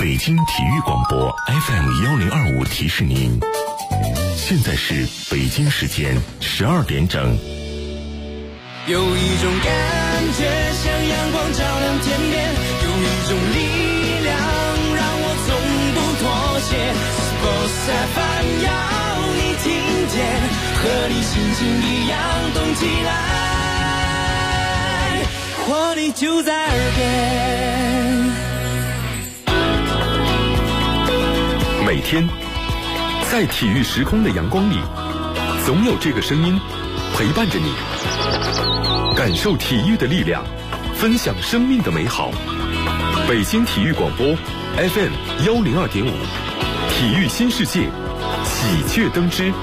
北京体育广播 FM1025提示您，现在是北京时间12点整。 有一种感觉像阳光照亮天边，有一种力量让我从不妥协。Sports FM 要你听见，和你心情一样动起来，活力就在耳边。 每天在体育时空的阳光里，总有这个声音陪伴着你，感受体育的力量，分享生命的美好。北京体育广播 FM102.5，体育新世界，喜鹊登枝。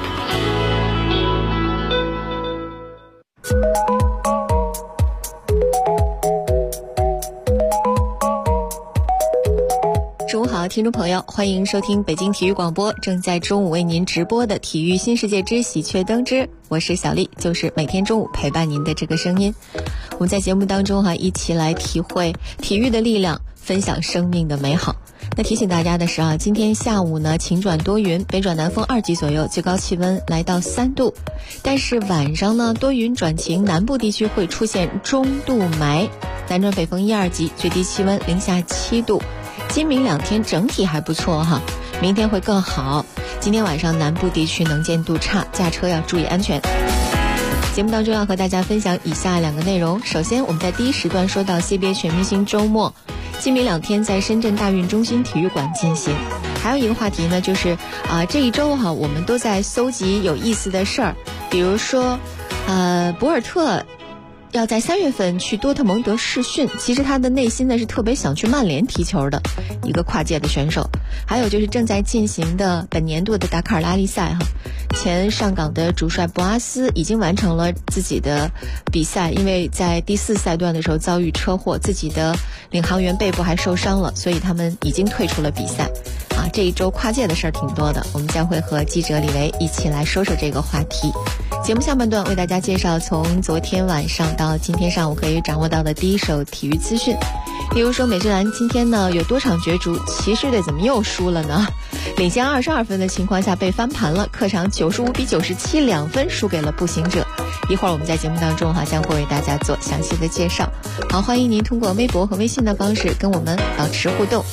中午好，听众朋友，欢迎收听北京体育广播正在中午为您直播的体育新世界之喜鹊登枝，我是小丽，就是每天中午陪伴您的这个声音。我们在节目当中一起来体会体育的力量，分享生命的美好。那提醒大家的是今天下午呢晴转多云，北转南风2级左右，最高气温来到3度。但是晚上呢多云转晴，南部地区会出现中度霾，南转北风1、2级，最低气温零下7度。今明2天整体还不错明天会更好。今天晚上南部地区能见度差，驾车要注意安全。节目当中要和大家分享以下2个内容。首先我们在第一时段说到 CBA 全明星周末，今明2天在深圳大运中心体育馆进行。还有一个话题呢，就是这一周我们都在搜集有意思的事儿，比如说博尔特要在3月份去多特蒙德试训，其实他的内心呢是特别想去曼联踢球的一个跨界的选手。还有就是正在进行的本年度的达喀尔拉力赛前上港的主帅博阿斯已经完成了自己的比赛，因为在第4赛段的时候遭遇车祸，自己的领航员背部还受伤了，所以他们已经退出了比赛这一周跨界的事儿挺多的，我们将会和记者李维一起来说说这个话题。节目下半段为大家介绍从昨天晚上到今天上午可以掌握到的第一手体育资讯。比如说美职篮今天呢有多场角逐，骑士队怎么又输了呢？领先22分的情况下被翻盘了，客场95比972分输给了步行者。一会儿我们在节目当中将会为大家做详细的介绍。好，欢迎您通过微博和微信的方式跟我们保持互动。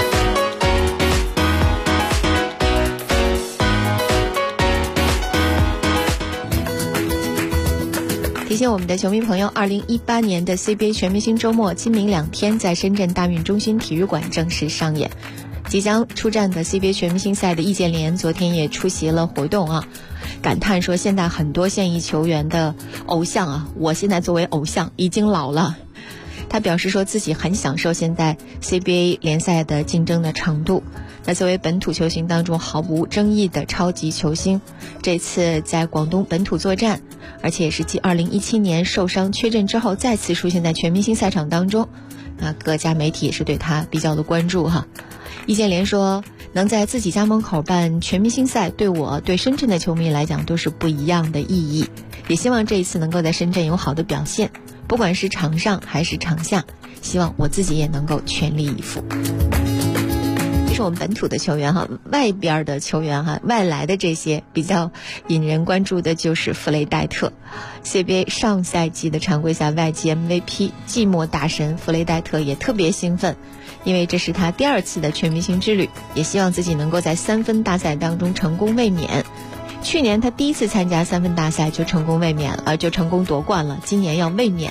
提醒我们的球迷朋友，2018年的 CBA 全明星周末今明2天在深圳大运中心体育馆正式上演。即将出战的 CBA 全明星赛的易建联昨天也出席了活动感叹说现在很多现役球员的偶像我现在作为偶像已经老了。他表示说自己很享受现在 CBA 联赛的竞争的程度。那作为本土球星当中毫无争议的超级球星，这次在广东本土作战，而且也是继2017年受伤缺阵之后再次出现在全明星赛场当中，各家媒体也是对他比较的关注易建联说能在自己家门口办全明星赛，对我对深圳的球迷来讲都是不一样的意义，也希望这一次能够在深圳有好的表现，不管是场上还是场下，希望我自己也能够全力以赴。这是我们本土的球员外边的球员外来的这些比较引人关注的就是弗雷戴特， CBA 上赛季的常规赛外籍 MVP 季末大神弗雷戴特也特别兴奋，因为这是他第2次的全明星之旅，也希望自己能够在3分大赛当中成功卫冕。去年他第1次参加3分大赛就成功卫冕就成功夺冠了，今年要卫冕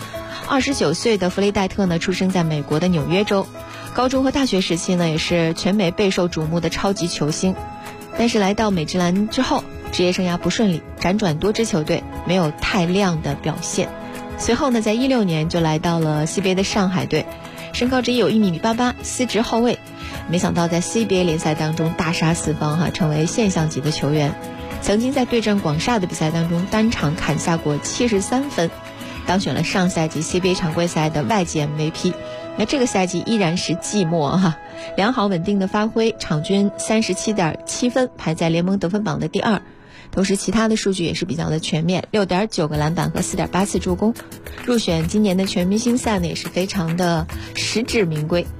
29岁的弗雷戴特呢出生在美国的纽约州，高中和大学时期呢也是全美备受瞩目的超级球星。但是来到美职篮之后，职业生涯不顺利，辗转多支球队，没有太亮的表现。随后呢在16年就来到了 CBA 的上海队，身高只有1.88米，司职后卫，没想到在 CBA 联赛当中大杀四方成为现象级的球员。曾经在对阵广厦的比赛当中单场砍下过73分，当选了上赛季 CBA 常规赛的外籍 MVP。 那这个赛季依然是季末良好稳定的发挥，场均37.7分，排在联盟得分榜的第2，同时其他的数据也是比较的全面，6.9个篮板和4.8次助攻，入选今年的全明星赛呢也是非常的实至名归。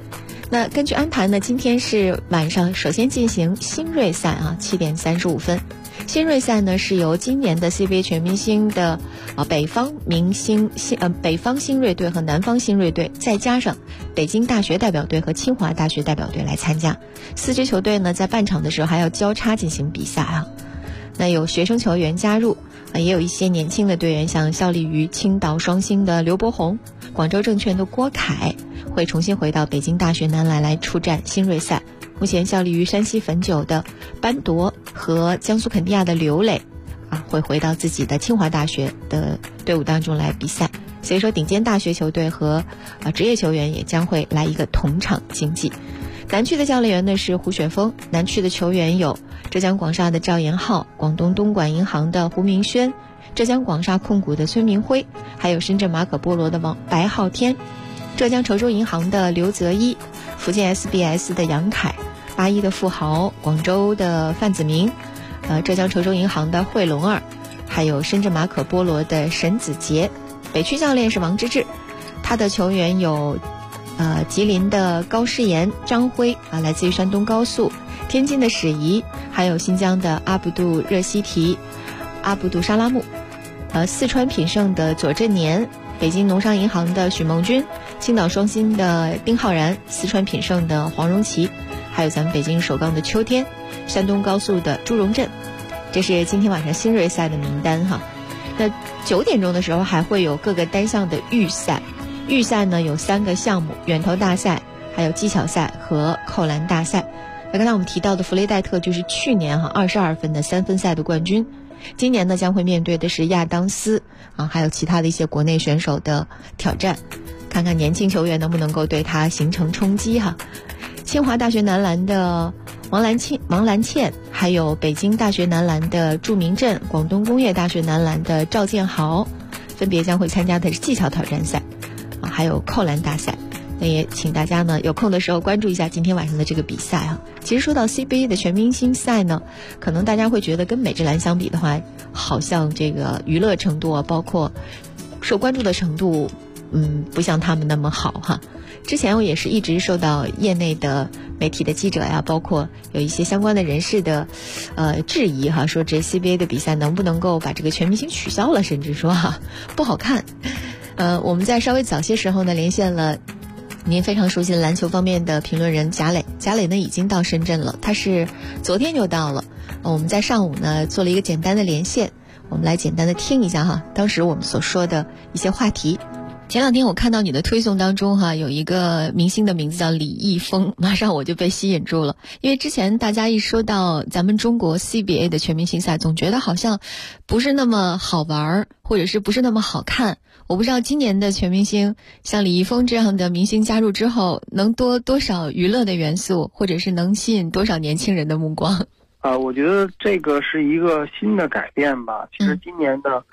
那根据安排呢，今天是晚上首先进行新锐赛啊，7点35分。新锐赛呢是由今年的 CBA 全明星的北方新锐队和南方新锐队，再加上北京大学代表队和清华大学代表队来参加。4支球队呢在半场的时候还要交叉进行比赛啊。那有学生球员加入，也有一些年轻的队员，像效力于青岛双星的刘伯宏、广州证券的郭凯，会重新回到北京大学男篮来出战新锐赛。目前效力于山西汾酒的班铎和江苏肯尼亚的刘磊会回到自己的清华大学的队伍当中来比赛。所以说顶尖大学球队和职业球员也将会来一个同场竞技。南区的教练员呢是胡雪峰，南区的球员有浙江广厦的赵延浩、广东东莞银行的胡明轩、浙江广厦控股的孙明辉，还有深圳马可波罗的白昊天、浙江稠州银行的刘泽一、福建 SBS 的杨凯、81的富豪、广州的范子明、浙江稠州银行的惠龙儿，还有深圳马可波罗的沈子杰。北区教练是王之志，他的球员有吉林的高诗岩、张辉来自于山东高速，天津的史怡，还有新疆的阿卜杜热西提、阿卜杜沙拉木，四川品胜的左振年，北京农商银行的许梦军，青岛双星的丁浩然，四川品胜的黄荣奇，还有咱们北京首钢的秋天，山东高速的朱荣振。这是今天晚上新锐赛的名单哈。那9点钟的时候还会有各个单项的预赛，预赛呢有3个项目，远投大赛、还有技巧赛和扣篮大赛。那刚才我们提到的弗雷戴特就是去年22分的3分赛的冠军，今年呢将会面对的是亚当斯还有其他的一些国内选手的挑战，看看年轻球员能不能够对他形成冲击哈。清华大学男篮的王兰倩，还有北京大学男篮的祝明振，广东工业大学男篮的赵建豪，分别将会参加的是技巧挑战赛还有扣篮大赛。那也请大家呢有空的时候关注一下今天晚上的这个比赛啊。其实说到 CBA 的全明星赛呢，可能大家会觉得跟美职篮相比的话，好像这个娱乐程度包括受关注的程度不像他们那么好哈。之前我也是一直受到业内的媒体的记者呀，包括有一些相关的人士的质疑哈，说这 CBA 的比赛能不能够把这个全明星取消了，甚至说不好看。我们在稍微早些时候呢连线了您非常熟悉的篮球方面的评论人贾磊呢已经到深圳了，他是昨天就到了。我们在上午呢做了一个简单的连线，我们来简单的听一下当时我们所说的一些话题。前2天我看到你的推送当中有一个明星的名字叫李易峰，马上我就被吸引住了。因为之前大家一说到咱们中国 CBA 的全明星赛，总觉得好像不是那么好玩，或者是不是那么好看。我不知道今年的全明星像李易峰这样的明星加入之后，能多少娱乐的元素，或者是能吸引多少年轻人的目光。 我觉得这个是一个新的改变吧。其实今年的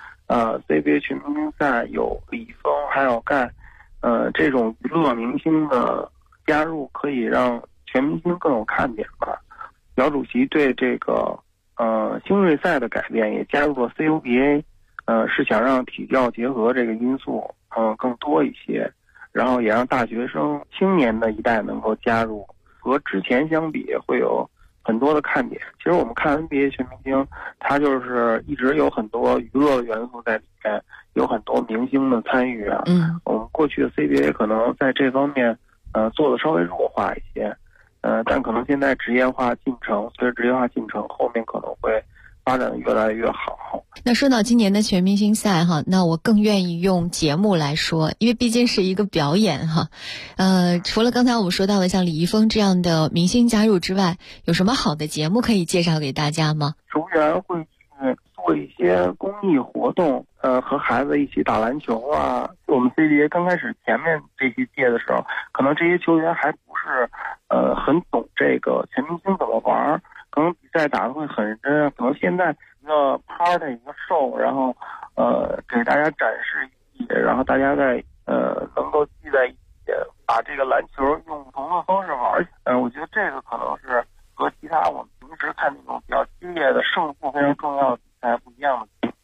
CBA 全明星赛有李峰还有盖这种娱乐明星的加入，可以让全明星更有看点吧。姚主席对这个新锐赛的改变也加入了 CUBA，是想让体教结合这个因素更多一些，然后也让大学生青年的一代能够加入，和之前相比会有很多的看点。其实我们看 NBA 全明星，它就是一直有很多娱乐的元素在里面，有很多明星的参与啊。我们过去的 CBA 可能在这方面做的稍微弱化一些，但可能现在职业化进程，随着职业化进程，后面可能会发展越来越好。 那说到今年的全明星赛那我更愿意用节目来说，因为毕竟是一个表演除了刚才我们说到的像李易峰这样的明星加入之外，有什么好的节目可以介绍给大家吗？ 球员会去做一些公益活动，和孩子一起打篮球啊。我们 CBA 刚开始前面这些届的时候，可能这些球员还不是很懂这个全明星怎么玩，可能比赛打得会很认真，可能现在一个 party 一个 show， 然后给大家展示一些，然后大家在能够聚在一起，把这个篮球用不同的方式玩。我觉得这个可能是和其他我们平时看那种比较激烈的胜负非常重要的比赛不一样的。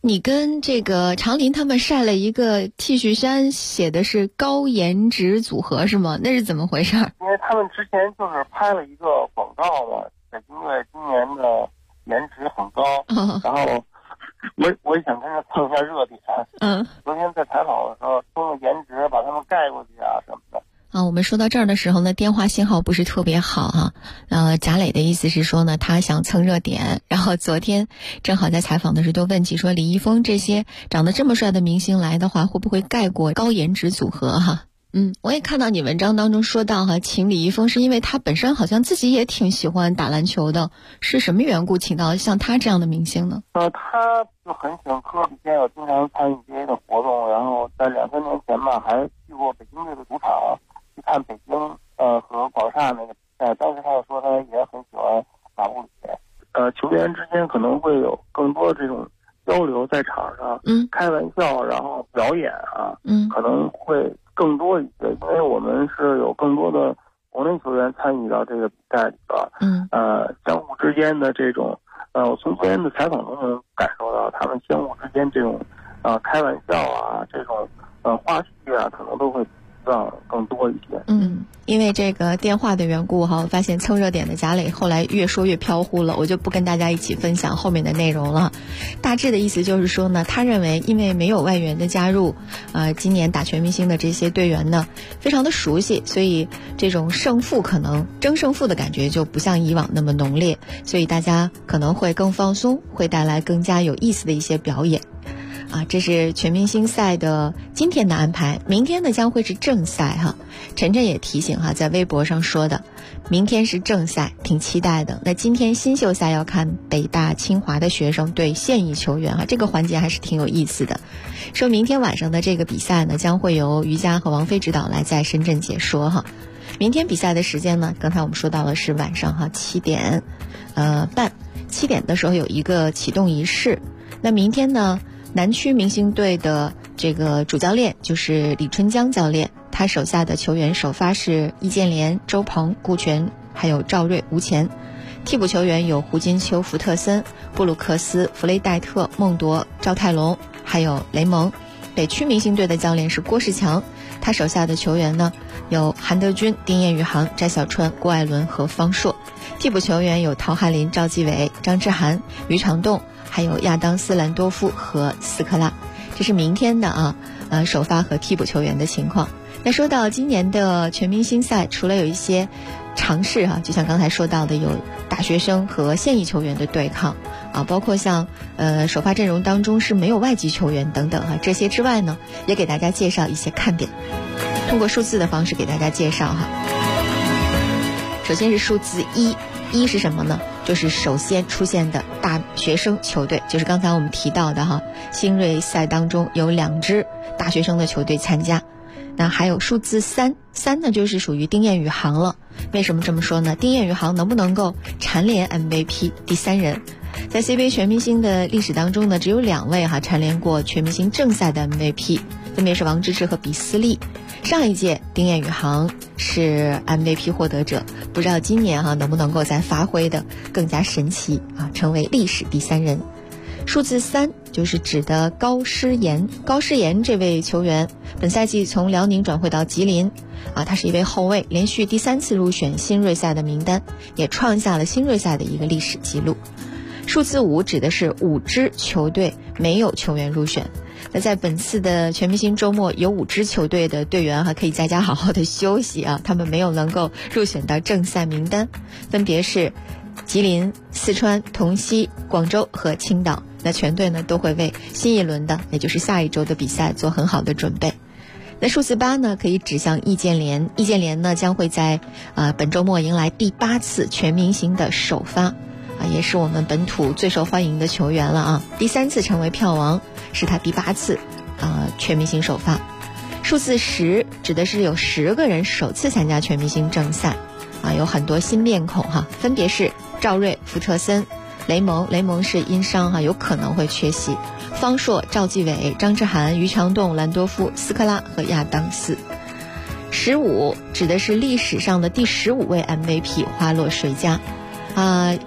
你跟这个常林他们晒了一个 T 恤衫，写的是高颜值组合是吗？那是怎么回事？ 因为他们之前就是拍了一个广告嘛，北京队今年的颜值很高，然后我也想跟着蹭一下热点。昨天在采访的时候说颜值把他们盖过去啊什么的。 我们说到这儿的时候呢，电话信号不是特别好哈。贾磊的意思是说呢，他想蹭热点，然后昨天正好在采访的时候就问起说，李易峰这些长得这么帅的明星来的话，会不会盖过高颜值组合哈？我也看到你文章当中说到哈，请李易峰是因为他本身好像自己也挺喜欢打篮球的，是什么缘故请到像他这样的明星呢？ 他就很喜欢科比，现在有经常参与这些的活动，然后在2-3年前吧，还去过北京队的主场去看北京和广厦那个比赛。当时他又说他也很喜欢马布里。球员之间可能会有更多这种交流，在场上开玩笑，然后表演可能会更多一些，因为我们是有更多的国内球员参与到这个比赛里边，相互之间的这种，我从昨天的采访中能感受到他们相互之间这种，开玩笑这种花絮可能都会更多一些。 因为这个电话的缘故哈，我发现蹭热点的贾磊后来越说越飘忽了，我就不跟大家一起分享后面的内容了。大致的意思就是说呢，他认为因为没有外援的加入，今年打全明星的这些队员呢非常的熟悉，所以这种胜负可能争胜负的感觉就不像以往那么浓烈，所以大家可能会更放松，会带来更加有意思的一些表演。这是全明星赛的今天的安排，明天呢将会是正赛哈。晨晨也提醒在微博上说的，明天是正赛，挺期待的。那今天新秀赛要看北大清华的学生对现役球员这个环节还是挺有意思的。说明天晚上的这个比赛呢，将会由于佳和王菲指导来在深圳解说哈。明天比赛的时间呢，刚才我们说到了是晚上7点半，7点的时候有一个启动仪式。那明天呢，南区明星队的这个主教练就是李春江教练，他手下的球员首发是易建联、周鹏、顾全还有赵睿、吴前，替补球员有胡金秋、福特森、布鲁克斯、弗雷戴特、孟铎、赵泰龙还有雷蒙。北区明星队的教练是郭士强，他手下的球员呢有韩德君、丁彦雨航、翟小川、郭艾伦和方硕，替补球员有陶翰林、赵继伟、张之涵、于长栋还有亚当斯兰多夫和斯科拉。这是明天的首发和替补球员的情况。那说到今年的全明星赛，除了有一些尝试就像刚才说到的有大学生和现役球员的对抗包括像首发阵容当中是没有外籍球员等等这些之外呢，也给大家介绍一些看点，通过数字的方式给大家介绍首先是数字1是什么呢？就是首先出现的大学生球队，就是刚才我们提到的新锐赛当中有2支大学生的球队参加。那还有数字3呢，就是属于丁彦雨航了。为什么这么说呢？丁彦雨航能不能够蝉联 MVP 第3人？在 CBA 全明星的历史当中呢，只有2位蝉联过全明星正赛的 MVP， 分别是王治郅和比斯利。上一届丁彦雨航是 MVP 获得者，不知道今年能不能够再发挥的更加神奇成为历史第3人。数字3就是指的高诗岩。高诗岩这位球员本赛季从辽宁转会到吉林他是一位后卫，连续第3次入选新锐赛的名单，也创下了新锐赛的一个历史记录。数字5指的是5支球队没有球员入选。那在本次的全明星周末，有5支球队的队员可以在家好好的休息他们没有能够入选到正赛名单，分别是吉林、四川、同溪、广州和青岛。那全队呢都会为新一轮的，也就是下一周的比赛做很好的准备。那数字8呢，可以指向易建联。易建联呢将会在本周末迎来第8次全明星的首发也是我们本土最受欢迎的球员了第3次成为票王，是他第8次全明星首发。数字10指的是有10个人首次参加全明星正赛有很多新面孔分别是赵睿、福特森、雷蒙是因伤有可能会缺席，方硕、赵继伟、张之涵、于长栋、兰多夫、斯科拉和亚当斯。15指的是历史上的第15位 MVP 花落谁家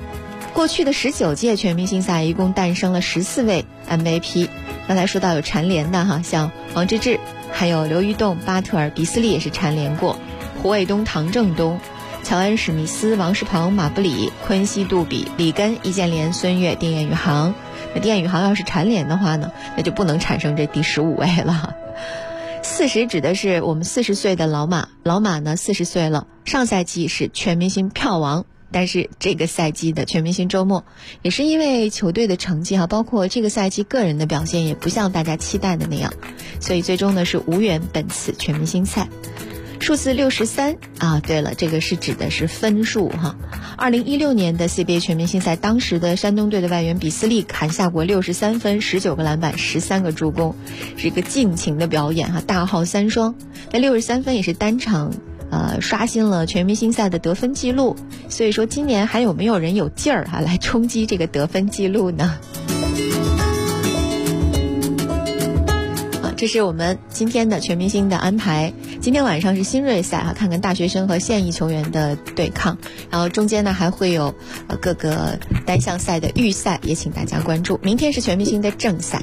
过去的19届全明星赛一共诞生了14位 MVP。刚才说到有蝉联的哈，像王治郅，还有刘玉栋、巴特尔、比斯利也是蝉联过，胡卫东、唐正东、乔恩·史密斯、王仕鹏、马布里、昆西·杜比、里根、易建联、孙悦、丁彦雨航。那丁彦雨航要是蝉联的话呢，那就不能产生这第15位了。40指的是我们40岁的老马，老马呢40岁了，上赛季是全明星票王。但是这个赛季的全明星周末，也是因为球队的成绩包括这个赛季个人的表现也不像大家期待的那样，所以最终呢是无缘本次全明星赛。数字63对了，这个是指的是分数2016年的 CBA 全明星赛，当时的山东队的外援比斯利砍下过63分、19个篮板、13个助攻，是一个尽情的表演大号3双。那63分也是单场刷新了全明星赛的得分记录，所以说今年还有没有人有劲儿来冲击这个得分记录呢？这是我们今天的全明星的安排。今天晚上是新锐赛看看大学生和现役球员的对抗，然后中间呢还会有各个单项赛的预赛，也请大家关注。明天是全明星的正赛，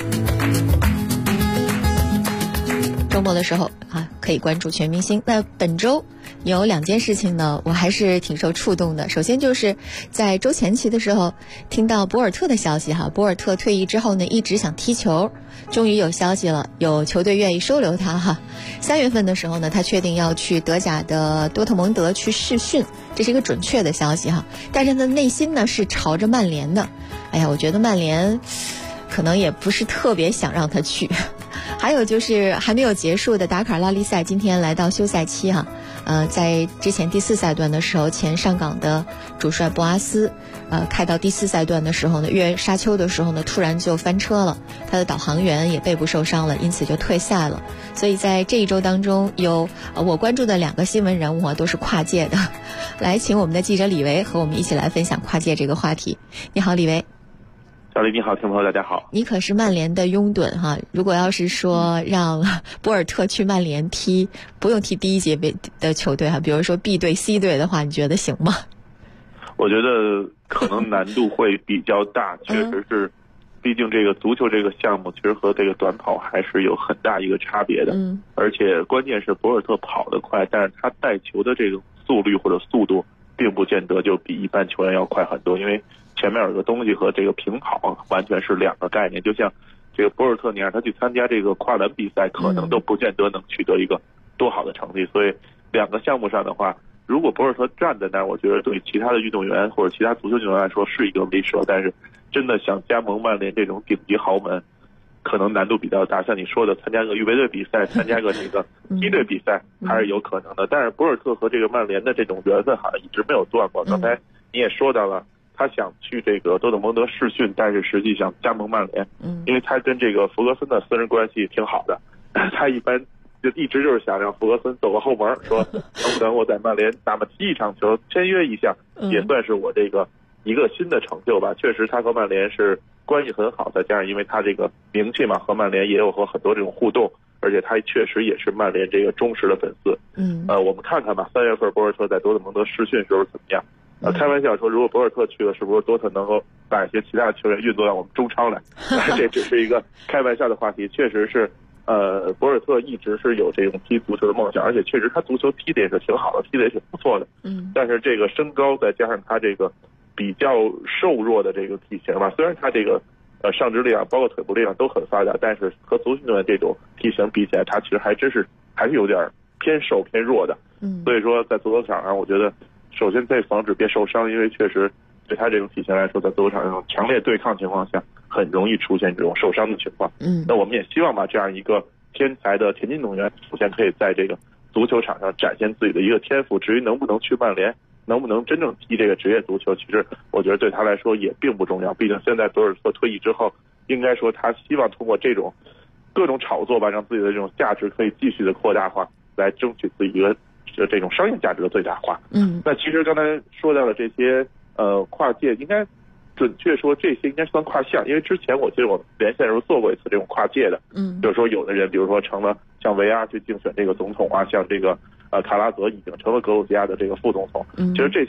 周末的时候可以关注全明星。那本周有2件事情呢，我还是挺受触动的。首先就是在周前期的时候听到博尔特的消息博尔特退役之后呢，一直想踢球，终于有消息了，有球队愿意收留他3月份的时候呢，他确定要去德甲的多特蒙德去试训，这是一个准确的消息但是他内心呢是朝着曼联的。我觉得曼联可能也不是特别想让他去。还有就是还没有结束的达喀尔拉力赛，今天来到休赛期在之前第4赛段的时候，前上港的主帅博阿斯开到第4赛段的时候呢，越沙丘的时候呢，突然就翻车了，他的导航员也背部受伤了，因此就退赛了。所以在这一周当中，有我关注的2个新闻人物都是跨界的。来，请我们的记者李维和我们一起来分享跨界这个话题。你好，李维。 小李你好，听众朋友大家好。 你可是曼联的拥趸如果要是说让博尔特去曼联踢，不用踢第一级别的球队比如说 B 队 C 队的话，你觉得行吗？ 我觉得可能难度会比较大确实是毕竟这个足球这个项目其实和这个短跑还是有很大一个差别的而且关键是博尔特跑得快，但是他带球的这个速率或者速度并不见得就比一般球员要快很多，因为前面有个东西和这个平跑完全是2个概念。就像这个博尔特，你让他去参加这个跨栏比赛，可能都不见得能取得一个多好的成绩。所以2个项目上的话，如果博尔特站在那儿，我觉得对其他的运动员或者其他足球运动员来说是一个威慑，但是真的想加盟曼联这种顶级豪门，可能难度比较大。像你说的，参加个预备队比赛，参加个这个梯队比赛还是有可能的。但是博尔特和这个曼联的这种缘分好像一直没有断过。刚才你也说到了，他想去这个多特蒙德试训，但是实际上加盟曼联，因为他跟这个弗格森的私人关系挺好的，他一般就一直就是想让弗格森走个后门，说能不能我在曼联哪怕踢一场球，签约一下，也算是我这个一个新的成就吧。确实他和曼联是关系很好，再加上因为他这个名气嘛，和曼联也有和很多这种互动，而且他确实也是曼联这个忠实的粉丝。我们看看吧，3月份博尔特在多特蒙德试训时候怎么样。开玩笑说，如果博尔特去了，是不是多特能够把一些其他的球员运作到我们中超来？这只是一个开玩笑的话题。确实是，博尔特一直是有这种踢足球的梦想，而且确实他足球踢得也是挺好的，踢得也挺不错的。但是这个身高再加上他这个比较瘦弱的这个体型吧，虽然他这个上肢力量包括腿部力量都很发达，但是和足球运动员这种体型比起来，他其实还是有点偏瘦偏弱的。所以说在足球场上，我觉得首先得防止别受伤，因为确实对他这种体型来说，在足球场上强烈对抗情况下，很容易出现这种受伤的情况。那我们也希望把这样一个天才的田径运动员，首先可以在这个足球场上展现自己的一个天赋。至于能不能去曼联，能不能真正踢这个职业足球，其实我觉得对他来说也并不重要。毕竟现在博尔特退役之后，应该说他希望通过这种各种炒作吧，让自己的这种价值可以继续的扩大化，来争取自己一个这种商业价值的最大化。那其实刚才说到的这些跨界，应该准确说这些应该算跨项，因为之前我记得我们连线的时候做过一次这种跨界的。就是说有的人比如说成了像维阿去竞选这个总统啊，像这个卡拉泽已经成了格鲁吉亚的这个副总统。其实这些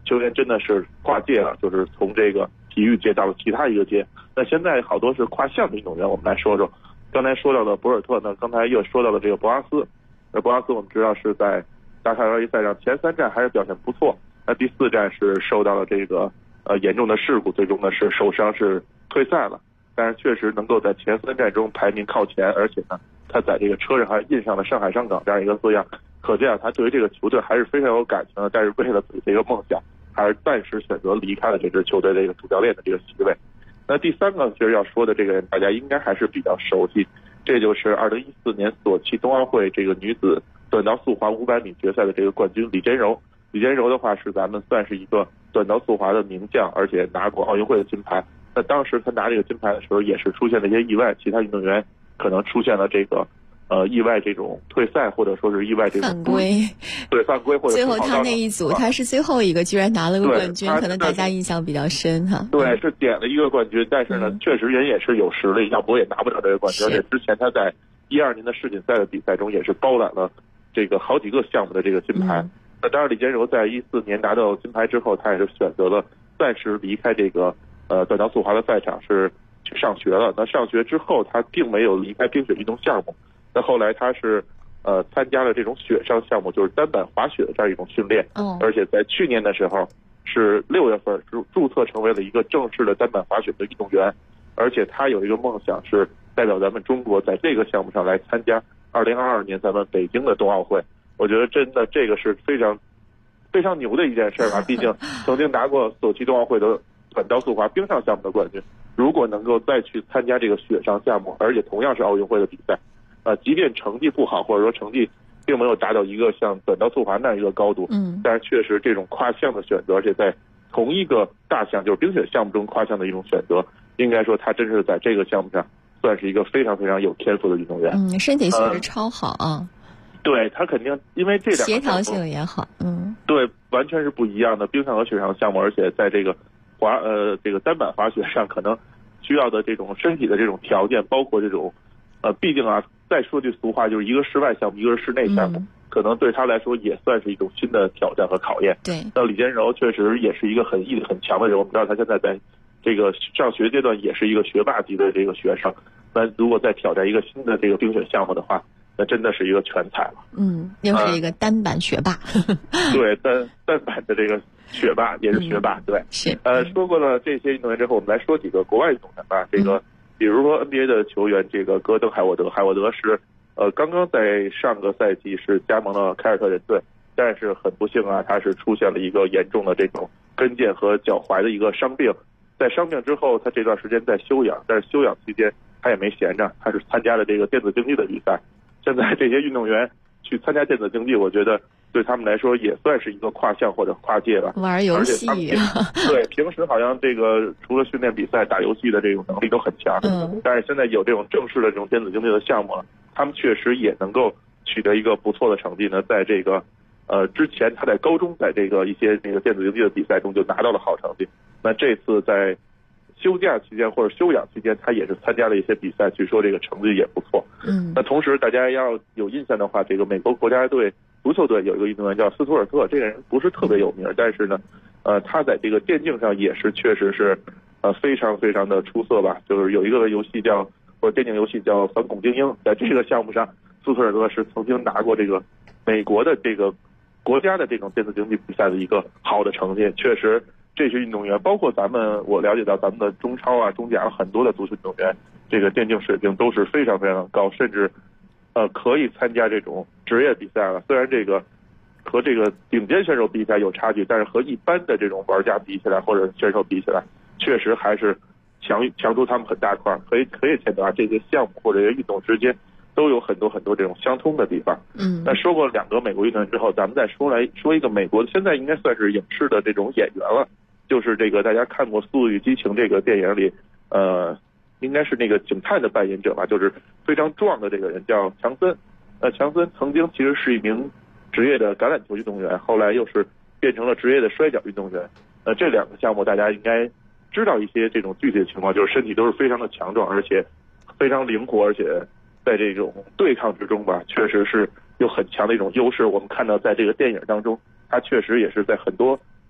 球员真的是跨界了，就是从这个体育界到了其他一个界。那现在好多是跨项的运动员，我们来说说。刚才说到的博尔特呢，刚才又说到了这个博阿斯。博阿斯我们知道是在达喀尔赛上前3站还是表现不错，那第4站是受到了这个严重的事故，最终呢是受伤是退赛了。但是确实能够在前3站中排名靠前，而且呢他在这个车上还印上了上海上港这样一个字样，可见他对于这个球队还是非常有感情的。但是为了自己的一个梦想，还是暂时选择离开了这支球队这个主教练的这个席位。那第3个其实要说的这个人，大家应该还是比较熟悉，这就是2014年索契冬奥会这个女子短道速滑500米决赛的这个冠军李坚柔。李坚柔的话是咱们算是一个短道速滑的名将，而且拿过奥运会的金牌。那当时他拿这个金牌的时候，也是出现了一些意外，其他运动员可能出现了这个意外这种退赛，或者说是意外这种犯规， 对犯规或者最后他那一组他是最后一个居然拿了个冠军，可能大家印象比较深哈。 对，是点了一个冠军，但是呢，确实人也是有实力，要不也拿不了这个冠军。而且之前他在12年的世锦赛的比赛中也是包揽了这个好几个项目的这个金牌。那当然，李坚柔在14年拿到金牌之后，他也是选择了暂时离开这个短道速滑的赛场，是去上学了。那上学之后，他并没有离开冰雪运动项目。那后来他是参加了这种雪上项目，就是单板滑雪的这样一种训练。而且在去年的时候是6月份注册成为了一个正式的单板滑雪的运动员。而且他有一个梦想是代表咱们中国在这个项目上来参加2022年咱们北京的冬奥会。我觉得真的这个是非常非常牛的一件事吧，毕竟曾经拿过索契冬奥会的短道速滑冰上项目的冠军，如果能够再去参加这个雪上项目，而且同样是奥运会的比赛，即便成绩不好，或者说成绩并没有达到一个像短道速滑那样一个高度，但是确实这种跨项的选择，而且在同一个大项就是冰雪项目中跨项的一种选择，应该说他真是在这个项目上算是一个非常非常有天赋的运动员。 身体素质超好啊。 对，他肯定因为这两个协调性也好， 对，完全是不一样的冰上和雪上项目，而且在这个这个单板滑雪上，可能需要的这种身体的这种条件，包括这种毕竟再说句俗话，就是一个室外项目，一个是室内项目，可能对他来说也算是一种新的挑战和考验。 对， 那李坚柔确实也是一个毅力很强的人，我们知道他现在在这个上学阶段也是一个学霸级的这个学生，那如果再挑战一个新的这个冰雪项目的话，那真的是一个全才了。 又是一个单板学霸。 对，单板的这个学霸也是学霸。对， 是。 说过了这些运动员之后，我们来说几个国外运动员吧。这个比如说 NBA 的球员，这个戈登海沃德是刚刚在上个赛季是加盟了凯尔特人队，但是很不幸他是出现了一个严重的这种跟腱和脚踝的一个伤病。在伤病之后，他这段时间在休养，但是休养期间他也没闲着，他是参加了这个电子竞技的比赛。现在这些运动员去参加电子竞技，我觉得对他们来说也算是一个跨项或者跨界吧。 玩游戏对，平时好像这个除了训练比赛打游戏的这种能力都很强，但是现在有这种正式的这种电子竞技的项目了，他们确实也能够取得一个不错的成绩呢。在这个之前他在高中在这个一些那个电子竞技的比赛中就拿到了好成绩，那这次在休假期间或者休养期间，他也是参加了一些比赛，据说这个成绩也不错。那同时大家要有印象的话，这个美国国家队足球队有一个运动员叫斯图尔特，这个人不是特别有名，但是呢他在这个电竞上也是确实是非常非常的出色吧。就是有一个游戏或者电竞游戏叫反恐精英，在这个项目上斯图尔特是曾经拿过这个美国的这个国家的这种电子竞技比赛的一个好的成绩。确实这些运动员，包括我了解到咱们的中超中甲很多的足球运动员，这个电竞水平都是非常非常的高，甚至可以参加这种职业比赛了。虽然这个和这个顶尖选手比起来有差距，但是和一般的这种玩家比起来，或者选手比起来，确实还是强出他们很大块。可以见到这些项目或者这些运动之间都有很多很多这种相通的地方。那说过2个美国运动员之后，咱们再说一个美国的，现在应该算是影视的这种演员了，就是这个大家看过《速度与激情》这个电影里，应该是那个警探的扮演者吧，就是非常壮的这个人叫强森。强森曾经其实是一名职业的橄榄球运动员，后来又是变成了职业的摔跤运动员。这2个项目大家应该知道一些这种具体的情况，就是身体都是非常的强壮，而且非常灵活，而且在这种对抗之中吧，确实是有很强的一种优势。我们看到在这个电影当中，他确实也是在很多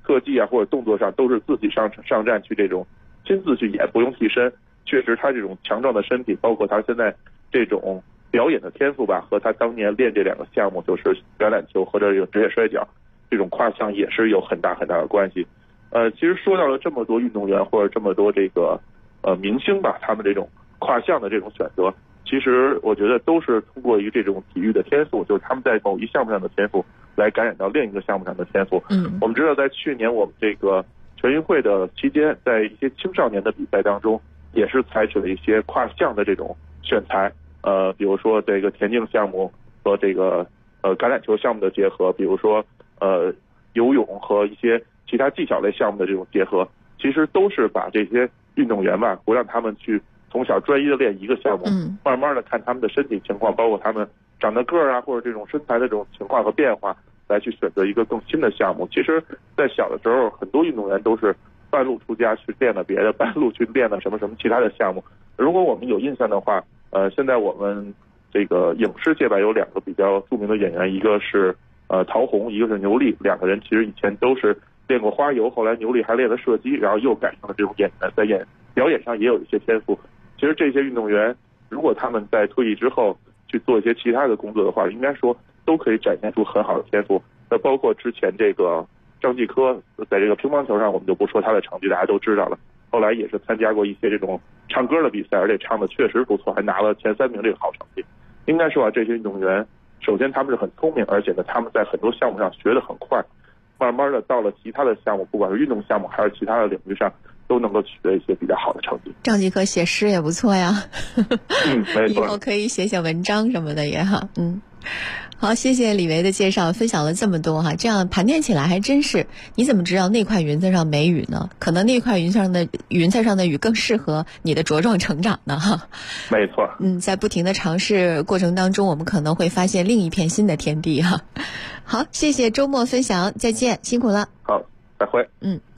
特技啊或者动作上都是自己上战去这种亲自去演，不用替身。确实他这种强壮的身体，包括他现在这种表演的天赋吧，和他当年练这2个项目，就是橄榄球和这个职业摔跤这种跨项也是有很大很大的关系。其实说到了这么多运动员或者这么多这个明星吧，他们这种跨项的这种选择，其实我觉得都是通过这种体育的天赋，就是他们在某一项目上的天赋来感染到另一个项目上的天赋。我们知道在去年我们这个全运会的期间，在一些青少年的比赛当中，也是采取了一些跨项的这种选材，比如说这个田径项目和这个橄榄球项目的结合，比如说游泳和一些其他技巧类项目的这种结合，其实都是把这些运动员吧，不让他们去从小专一的练一个项目，慢慢的看他们的身体情况，包括他们长得个儿啊，或者这种身材的这种情况和变化，来去选择一个更新的项目。其实在小的时候，很多运动员都是半路出家去练了别的，半路去练了什么其他的项目。如果我们有印象的话，现在我们这个影视界吧有2个比较著名的演员，一个是陶虹，一个是牛莉，2个人其实以前都是练过花游，后来牛莉还练了射击，然后又改成了这种演员，在表演上也有一些天赋。其实这些运动员如果他们在退役之后去做一些其他的工作的话，应该说都可以展现出很好的天赋。那包括之前这个张继科在这个乒乓球上，我们就不说他的成绩，大家都知道了，后来也是参加过一些这种唱歌的比赛，而且唱的确实不错，还拿了前3名这个好成绩。应该说这些运动员首先他们是很聪明，而且呢他们在很多项目上学得很快，慢慢的到了其他的项目，不管是运动项目还是其他的领域上，都能够取得一些比较好的成绩。 张继科写诗也不错呀， 没错， 以后可以写文章什么的也好。好，谢谢李维的介绍，分享了这么多哈，这样盘点起来还真是，你怎么知道那块云彩上没雨呢？可能那块云彩上的雨更适合你的茁壮成长呢哈。 没错。 在不停的尝试过程当中，我们可能会发现另一片新的天地哈。好，谢谢周末分享，再见，辛苦了。 好，再会。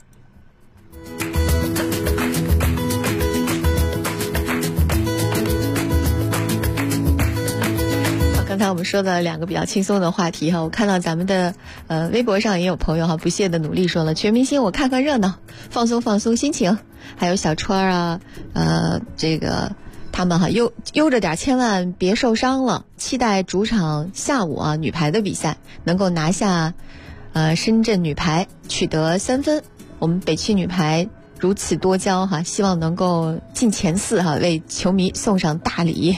刚才我们说的2个比较轻松的话题哈，我看到咱们的微博上也有朋友哈不懈的努力说了，全明星我看看热闹，放松放松心情。还有小川啊，这个他们哈悠着点，千万别受伤了。期待主场下午啊女排的比赛能够拿下深圳女排，取得3分。我们北区女排如此多娇哈，希望能够进前4哈，为球迷送上大礼。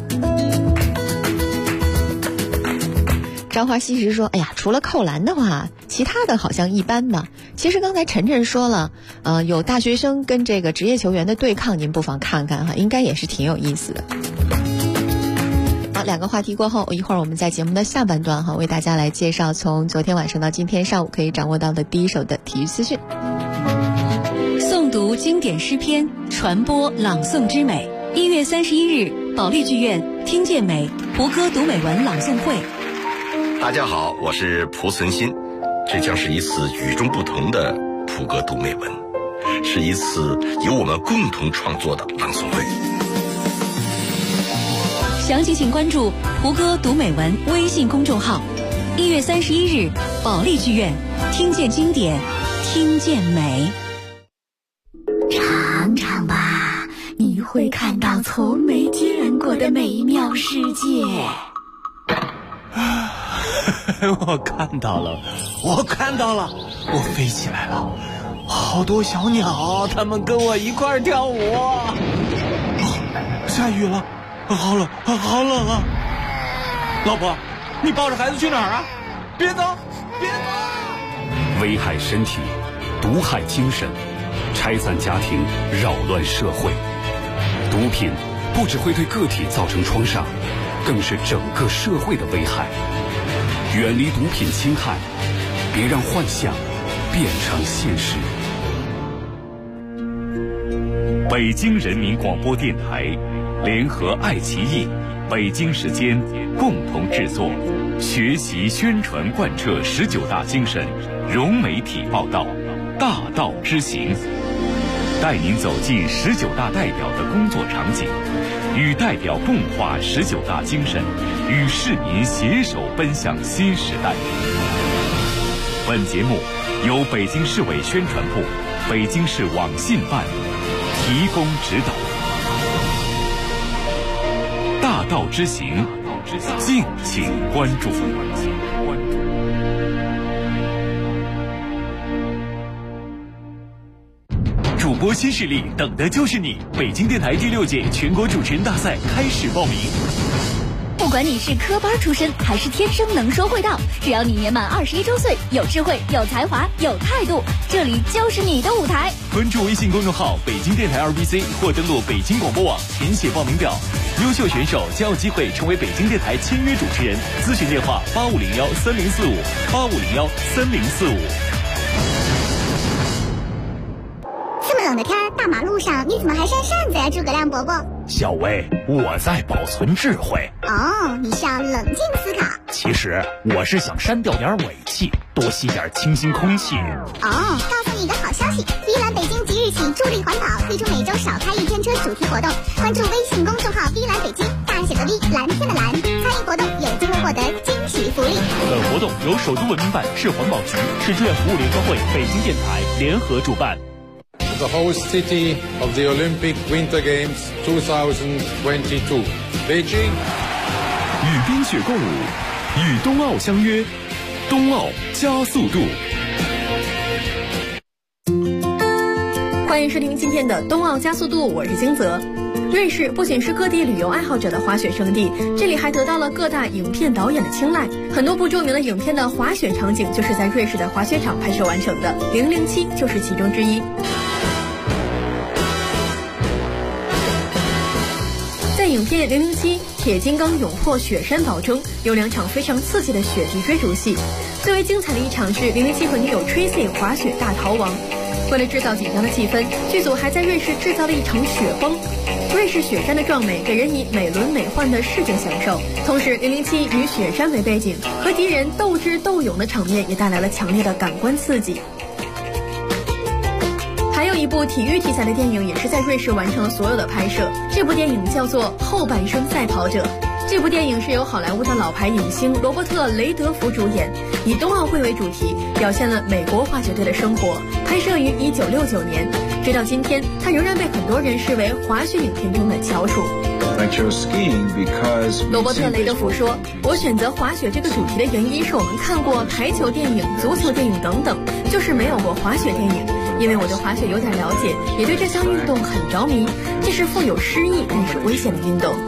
张华西时说，哎呀，除了扣篮的话，其他的好像一般吧。其实刚才晨晨说了，有大学生跟这个职业球员的对抗，您不妨看看哈，应该也是挺有意思的。好，2个话题过后，一会儿我们在节目的下半段哈，为大家来介绍从昨天晚上到今天上午可以掌握到的第一手的体育资讯。 诵读经典诗篇，传播朗诵之美。1月31日，保利剧院听见美胡歌读美文朗诵会。 大家好，我是蒲存昕，这将是一次与众不同的蒲歌读美文，是一次由我们共同创作的朗诵会。 详情请关注胡歌读美文微信公众号。1月31日，保利剧院听见经典，听见美。 尝尝吧，你会看到从没见过的美妙世界。 我看到了，我飞起来了，好多小鸟，它们跟我一块跳舞。下雨了，好冷啊！老婆，你抱着孩子去哪儿啊？别走！ 危害身体，毒害精神，拆散家庭，扰乱社会。毒品不只会对个体造成创伤，更是整个社会的危害。远离毒品侵害，别让幻想变成现实。北京人民广播电台联合爱奇艺、北京时间共同制作，学习宣传贯彻19大精神，融媒体报道，大道之行，带您走进19大代表的工作场景，与代表共话19大精神，与市民携手奔向新时代。 本节目由北京市委宣传部、北京市网信办提供指导。大道之行，敬请关注。主播新势力，等的就是你！北京电台第6届全国主持人大赛开始报名。 不管你是科班出身还是天生能说会道，只要你年满21周岁，有智慧、有才华、有态度，这里就是你的舞台。 关注微信公众号北京电台2BC 或登录北京广播网，填写报名表。优秀选手将有机会成为北京电台签约主持人。咨询电话85013045，85013045。 这么冷的天，大马路上你怎么还扇扇子呀，诸葛亮伯伯？ 小薇，我在保存智慧。 哦，你是要冷静思考。 其实我是想删掉点尾气，多吸点清新空气。 哦，告诉你一个好消息，碧蓝北京即日起助力环保，推出每周少开1天车主题活动。关注微信公众号碧蓝北京，大写的 V， 蓝天的蓝，参与活动有机会获得惊喜福利。 本活动由首都文明办、市环保局、市志愿服务联合会、北京电台联合主办。 The host city of the Olympic Winter Games 2022, Beijing。 与冰雪共舞，与冬奥相约，冬奥加速度。 欢迎收听今天的冬奥加速度，我是金泽。瑞士不仅是各地旅游爱好者的滑雪胜地，这里还得到了各大影片导演的青睐。很多部著名的影片的滑雪场景就是在瑞士的滑雪场拍摄完成的，《007》就是其中之一。在影片《007：铁金刚勇破雪山堡》中，有2场非常刺激的雪地追逐戏。最为精彩的一场是007和女友 Tracy 滑雪大逃亡。为了制造紧张的气氛，剧组还在瑞士制造了一场雪崩。瑞士雪山的壮美给人以美轮美奂的视觉享受，同时007以雪山为背景，和敌人斗智斗勇的场面也带来了强烈的感官刺激。还有一部体育题材的电影也是在瑞士完成了所有的拍摄，这部电影叫做《后半生赛跑者》。这部电影是由好莱坞的老牌影星罗伯特·雷德福主演，以冬奥会为主题，表现了美国滑雪队的生活。拍摄于1969年，直到今天，它仍然被很多人视为滑雪影片中的翘楚。罗伯特·雷德福说：“我选择滑雪这个主题的原因是我们看过排球电影、足球电影等等，就是没有过滑雪电影。因为我对滑雪有点了解，也对这项运动很着迷。这是富有诗意但是危险的运动。”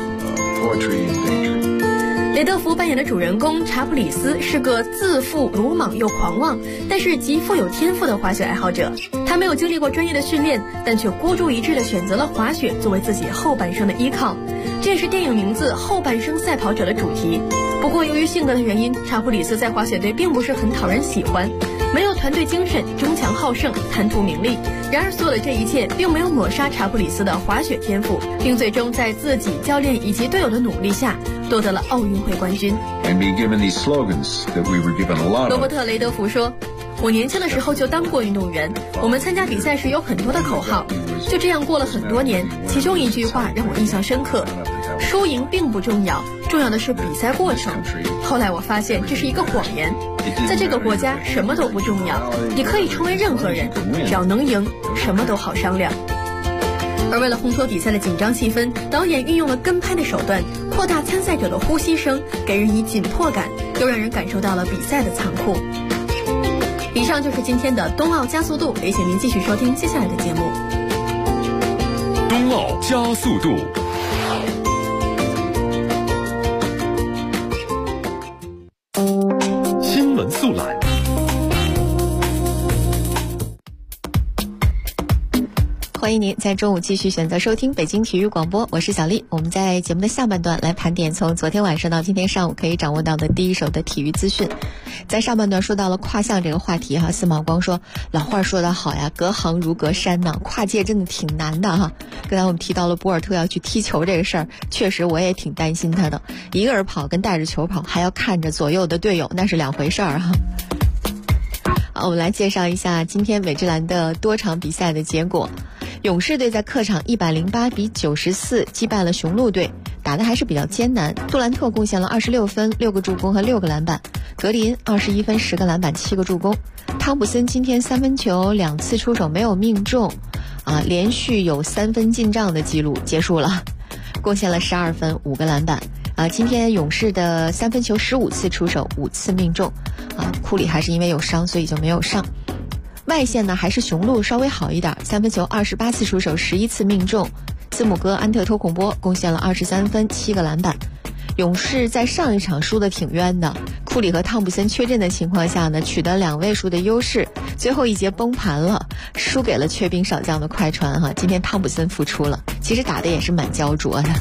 雷德福扮演的主人公查普里斯是个自负、鲁莽又狂妄，但是极富有天赋的滑雪爱好者。他没有经历过专业的训练，但却孤注一掷地选择了滑雪作为自己后半生的依靠。这也是电影名字《后半生赛跑者》的主题。不过由于性格的原因，查普里斯在滑雪队并不是很讨人喜欢，没有团队精神，争强好胜，贪图名利。然而所有的这一切并没有抹杀查普里斯的滑雪天赋，并最终在自己、教练以及队友的努力下夺得了奥运会冠军。罗伯特·雷德福说：“我年轻的时候就当过运动员，我们参加比赛时有很多的口号，就这样过了很多年。其中一句话让我印象深刻：输赢并不重要，重要的是比赛过程。后来我发现这是一个谎言，在这个国家什么都不重要，你可以成为任何人，只要能赢，什么都好商量。”而为了烘托比赛的紧张气氛，导演运用了跟拍的手段，扩大参赛者的呼吸声，给人以紧迫感，又让人感受到了比赛的残酷。以上就是今天的冬奥加速度，也请您继续收听接下来的节目。 冬奥加速度。新闻速览。 欢迎您在中午继续选择收听北京体育广播，我是小丽。我们在节目的下半段来盘点从昨天晚上到今天上午可以掌握到的第一手的体育资讯。在上半段说到了跨项这个话题哈，司马光说老话说得好呀，隔行如隔山呢，跨界真的挺难的哈。刚才我们提到了博尔特要去踢球这个事儿，确实我也挺担心他的，一个人跑跟带着球跑还要看着左右的队友，那是两回事儿哈。好，我们来介绍一下今天美职篮的多场比赛的结果。勇士队在客场108比94击败了雄鹿队，打得还是比较艰难。杜兰特贡献了26分、6个助攻和6个篮板。 格林21分10个篮板7个助攻。汤普森今天3分球2次出手没有命中，连续有3分进账的记录结束了，贡献了12分5个篮板。今天勇士的3分球15次出手5次命中，库里还是因为有伤所以就没有上。外线呢还是雄鹿稍微好一点，3分球28次出手11次命中。字母哥安特托孔波贡献了23分7个篮板。勇士在上一场输得挺冤的，库里和汤普森缺阵的情况下呢，取得2位数的优势，最后一节崩盘了，输给了缺兵少将的快船哈。今天汤普森复出了，其实打的也是蛮焦灼的。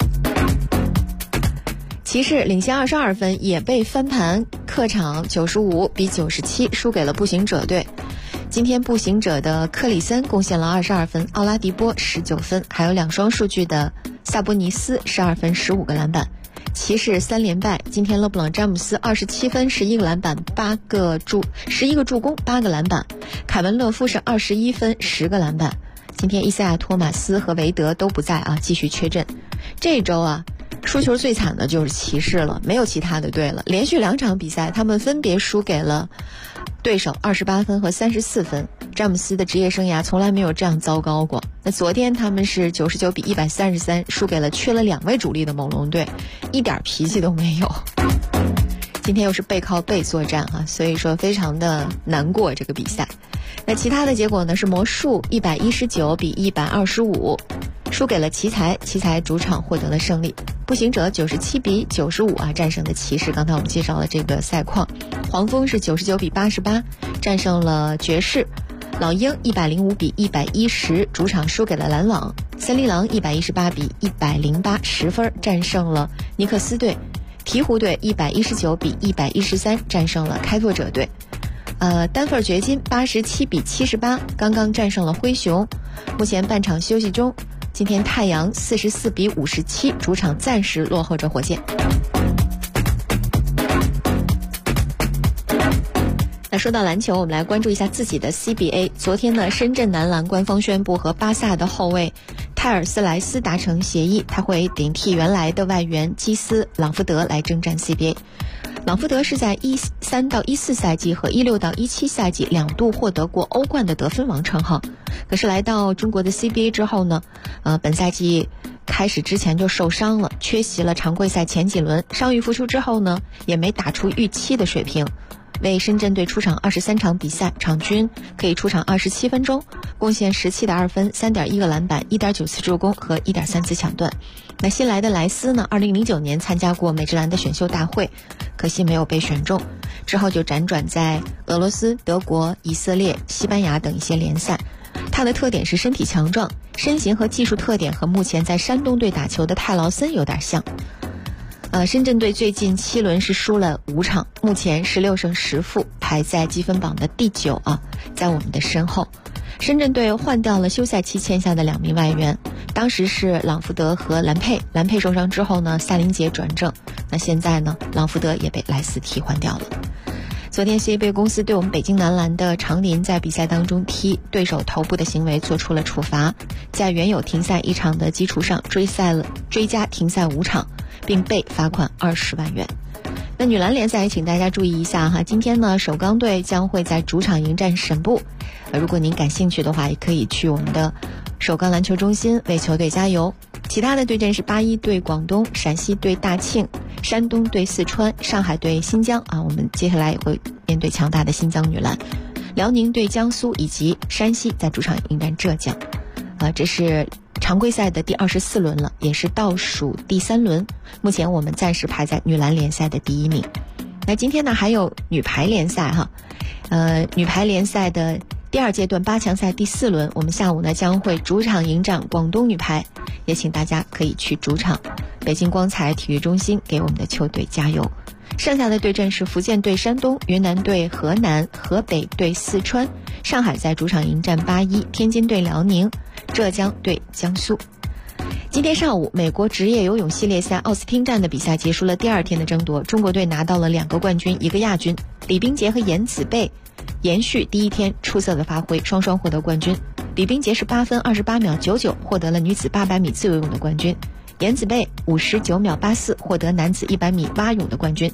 骑士领先22分也被翻盘，客场95比97输给了步行者队。今天步行者的克里森贡献了22分，奥拉迪波19分，还有2双数据的萨博尼斯12分15个篮板。骑士3连败，今天勒布朗詹姆斯27分11个篮板11个助攻8个篮板，凯文勒夫是21分10个篮板。今天伊赛亚托马斯和韦德都不在继续缺阵。这周输球最惨的就是骑士了，没有其他的队了，连续2场比赛他们分别输给了对手28分和34分，詹姆斯的职业生涯从来没有这样糟糕过。那昨天他们是99比133输给了缺了2位主力的猛龙队，一点脾气都没有。今天又是背靠背作战所以说非常的难过这个比赛。那其他的结果呢是魔术119比125输给了奇才，奇才主场获得了胜利。步行者97比95战胜了骑士，刚才我们介绍了这个赛况。黄蜂是99比88战胜了爵士。老鹰105比110主场输给了篮网。森林狼118比108 10分战胜了尼克斯队。鹈鹕队119比113战胜了开拓者队。丹佛掘金87比78刚刚战胜了灰熊。目前半场休息中，今天太阳44比57主场暂时落后着火箭。那说到篮球，我们来关注一下自己的 CBA。 昨天呢，深圳男篮官方宣布和巴萨的后卫泰尔斯莱斯达成协议，他会顶替原来的外援基斯朗福德来征战 CBA。 朗福德是在13到14赛季和16到17赛季2度获得过欧冠的得分王称号，可是来到中国的 CBA 之后呢，本赛季开始之前就受伤了，缺席了常规赛前几轮，伤愈复出之后呢，也没打出预期的水平。为深圳队出场23场比赛，场均可以出场27分钟，贡献17.2分、3.1个篮板、1.9次助攻和1.3次抢断。那新来的莱斯呢，2009年参加过美职篮的选秀大会，可惜没有被选中，之后就辗转在俄罗斯、德国、以色列、西班牙等一些联赛。他的特点是身体强壮，身形和技术特点和目前在山东队打球的泰劳森有点像。深圳队最近7轮是输了5场，目前16胜10负，排在积分榜的第9在我们的身后。深圳队换掉了休赛期签下的2名外援，当时是朗福德和兰佩，兰佩受伤之后呢，萨林杰转正，那现在呢，朗福德也被莱斯替换掉了。昨天 CBA 公司对我们北京男篮的长林在比赛当中踢对手头部的行为做出了处罚，在原有停赛1场的基础上追加停赛5场，并被罚款20万元。那女篮联赛请大家注意一下今天呢，首钢队将会在主场迎战沈步，如果您感兴趣的话，也可以去我们的首钢篮球中心为球队加油。其他的对阵是81对广东，陕西对大庆，山东对四川，上海对新疆我们接下来也会面对强大的新疆女篮。辽宁对江苏，以及山西在主场迎战浙江。这是常规赛的第24轮了，也是倒数第3轮。目前我们暂时排在女篮联赛的第1名。那今天呢，还有女排联赛女排联赛的第2阶段8强赛第4轮，我们下午呢将会主场迎战广东女排，也请大家可以去主场北京光彩体育中心给我们的球队加油。剩下的对阵是福建对山东，云南对河南，河北对四川，上海在主场迎战81，天津对辽宁，浙江对江苏。今天上午，美国职业游泳系列赛奥斯汀站的比赛结束了第2天的争夺，中国队拿到了2个冠军1个亚军，李冰洁和颜子贝延续第1天出色的发挥，双双获得冠军。李冰洁是8分28秒99获得了女子800米自由泳的冠军，颜子贝59秒84获得男子100米蛙泳的冠军。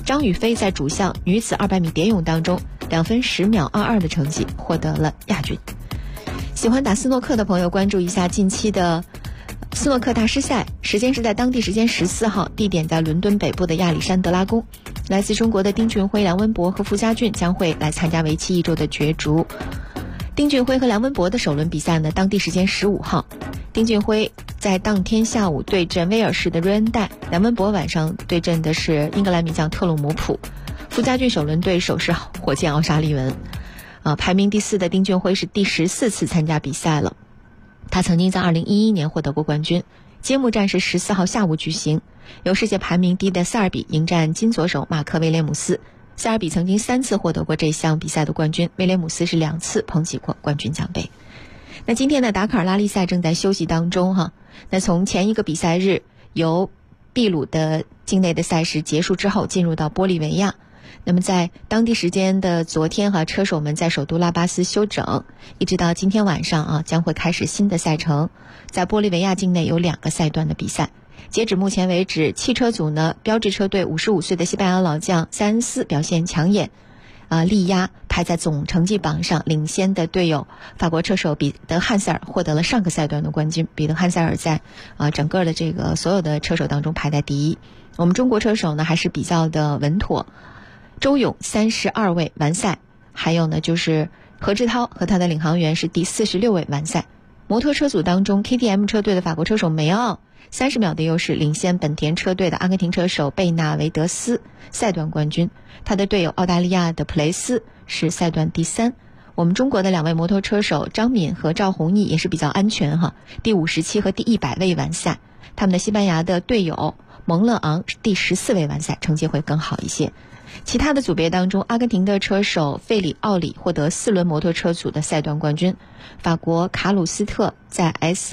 张雨霏在主项女子200米蝶泳当中2分10秒22的成绩获得了亚军。喜欢打斯诺克的朋友关注一下近期的斯诺克大师赛，时间是在当地时间14号，地点在伦敦北部的亚历山德拉宫。来自中国的丁俊晖、梁文博和傅家俊将会来参加为期1周的角逐。丁俊晖和梁文博的首轮比赛呢，当地时间15号，丁俊晖在当天下午对阵威尔士的瑞恩戴，梁文博晚上对阵的是英格兰名将特鲁姆普。傅家俊首轮对手是火箭奥沙利文。排名第4的丁俊晖是第14次参加比赛了，他曾经在2011年获得过冠军。揭幕战是14号下午举行，由世界排名低的塞尔比迎战金左手马克威廉姆斯。塞尔比曾经3次获得过这项比赛的冠军，威廉姆斯是2次捧起过冠军奖杯。那今天的达喀尔拉力赛正在休息当中哈。那从前一个比赛日由秘鲁的境内的赛事结束之后，进入到玻利维亚。那么在当地时间的昨天车手们在首都拉巴斯休整，一直到今天晚上将会开始新的赛程。在玻利维亚境内有2个赛段的比赛。截止目前为止，汽车组呢，标致车队55岁的西班牙老将塞恩斯表现抢眼，力压排在总成绩榜上领先的队友法国车手彼得汉塞尔获得了上个赛段的冠军。彼得汉塞尔在整个的这个所有的车手当中排在第1。我们中国车手呢还是比较的稳妥，周勇32位完赛，还有呢就是何志涛和他的领航员是第46位完赛。摩托车组当中 KTM 车队的法国车手梅奥30秒的优势领先本田车队的阿根廷车手贝纳维德斯赛段冠军，他的队友澳大利亚的普雷斯是赛段第3。我们中国的2位摩托车手张敏和赵弘毅也是比较安全第57和第100位完赛。他们的西班牙的队友蒙勒昂第14位完赛，成绩会更好一些。其他的组别当中，阿根廷的车手费里奥里获得4轮摩托车组的赛段冠军，法国卡鲁斯特在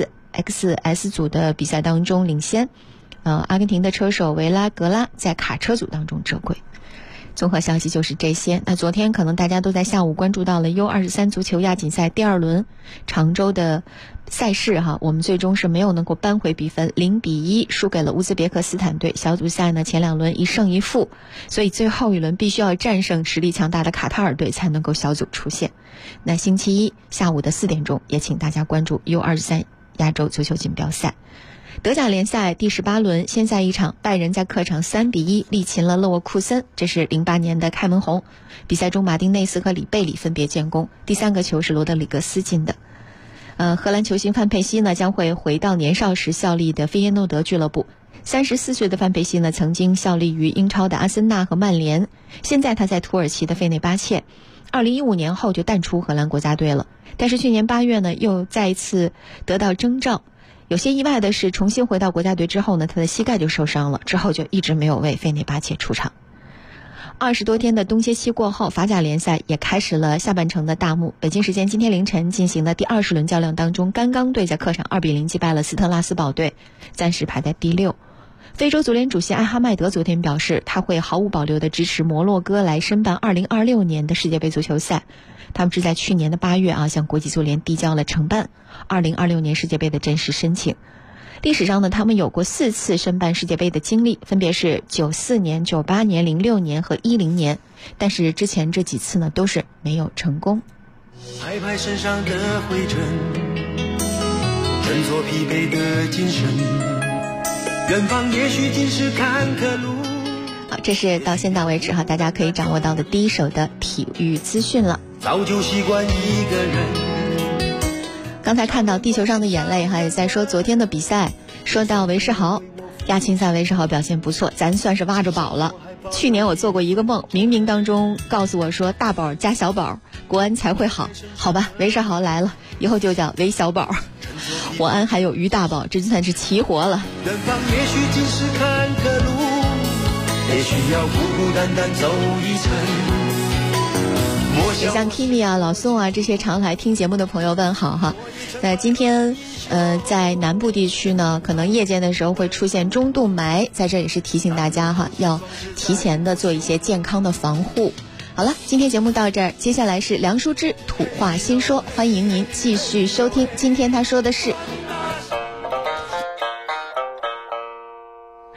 SXS 组的比赛当中领先，阿根廷的车手维拉格拉在卡车组当中折桂。综合消息就是这些。那昨天可能大家都在下午关注到了 U23 足球亚锦赛第2轮常州的赛事我们最终是没有能够扳回比分，0-1输给了乌兹别克斯坦队。小组赛呢前2轮1胜1负，所以最后一轮必须要战胜实力强大的卡塔尔队才能够小组出线。那星期一下午的4点钟，也请大家关注 U23 亚洲足球锦标赛。德甲联赛第18轮先赛一场，拜仁在客场3-1力擒了勒沃库森，这是08年的开门红。比赛中马丁内斯和里贝里分别建功，第3个球是罗德里格斯进的。荷兰球星范佩西呢将会回到年少时效力的费耶诺德俱乐部。34岁的范佩西呢曾经效力于英超的阿森纳和曼联，现在他在土耳其的费内巴切。2015年后就淡出荷兰国家队了，但是去年8月呢又再一次得到征召。有些意外的是，重新回到国家队之后呢，他的膝盖就受伤了，之后就一直没有为费内巴切出场。20多天的冬歇期过后，法甲联赛也开始了下半程的大幕。北京时间今天凌晨进行的第20轮较量当中，甘刚队在客场2-0击败了斯特拉斯堡队，暂时排在第6。非洲足联主席艾哈迈德昨天表示，他会毫无保留地支持摩洛哥来申办2026年的世界杯足球赛。他们是在去年的8月向国际足联递交了承办2026年世界杯的正式申请。历史上呢，他们有过4次申办世界杯的经历，分别是94年、98年、06年和10年，但是之前这几次呢都是没有成功。 拍拍身上的灰尘，振作疲惫的精神，远方也许尽是坎坷路。 好，这是到现在为止大家可以掌握到的第一手的体育资讯了。 早就习惯一个人。 刚才看到地球上的眼泪也在说昨天的比赛，说到韦世豪，亚青赛韦世豪表现不错，咱算是挖着宝了。去年我做过一个梦，冥冥当中告诉我说大宝加小宝国安才会好，好吧，韦世豪来了，以后就叫韦小宝，我安还有于大宝，这就算是齐活了。 远方也许尽是坎坷路，也需要孤孤单单走一程。 也向 Kimi 老宋这些常来听节目的朋友问好那今天在南部地区呢，可能夜间的时候会出现中度霾，在这里是提醒大家要提前的做一些健康的防护。好了，今天节目到这儿，接下来是梁淑芝土话新说，欢迎您继续收听。今天他说的是最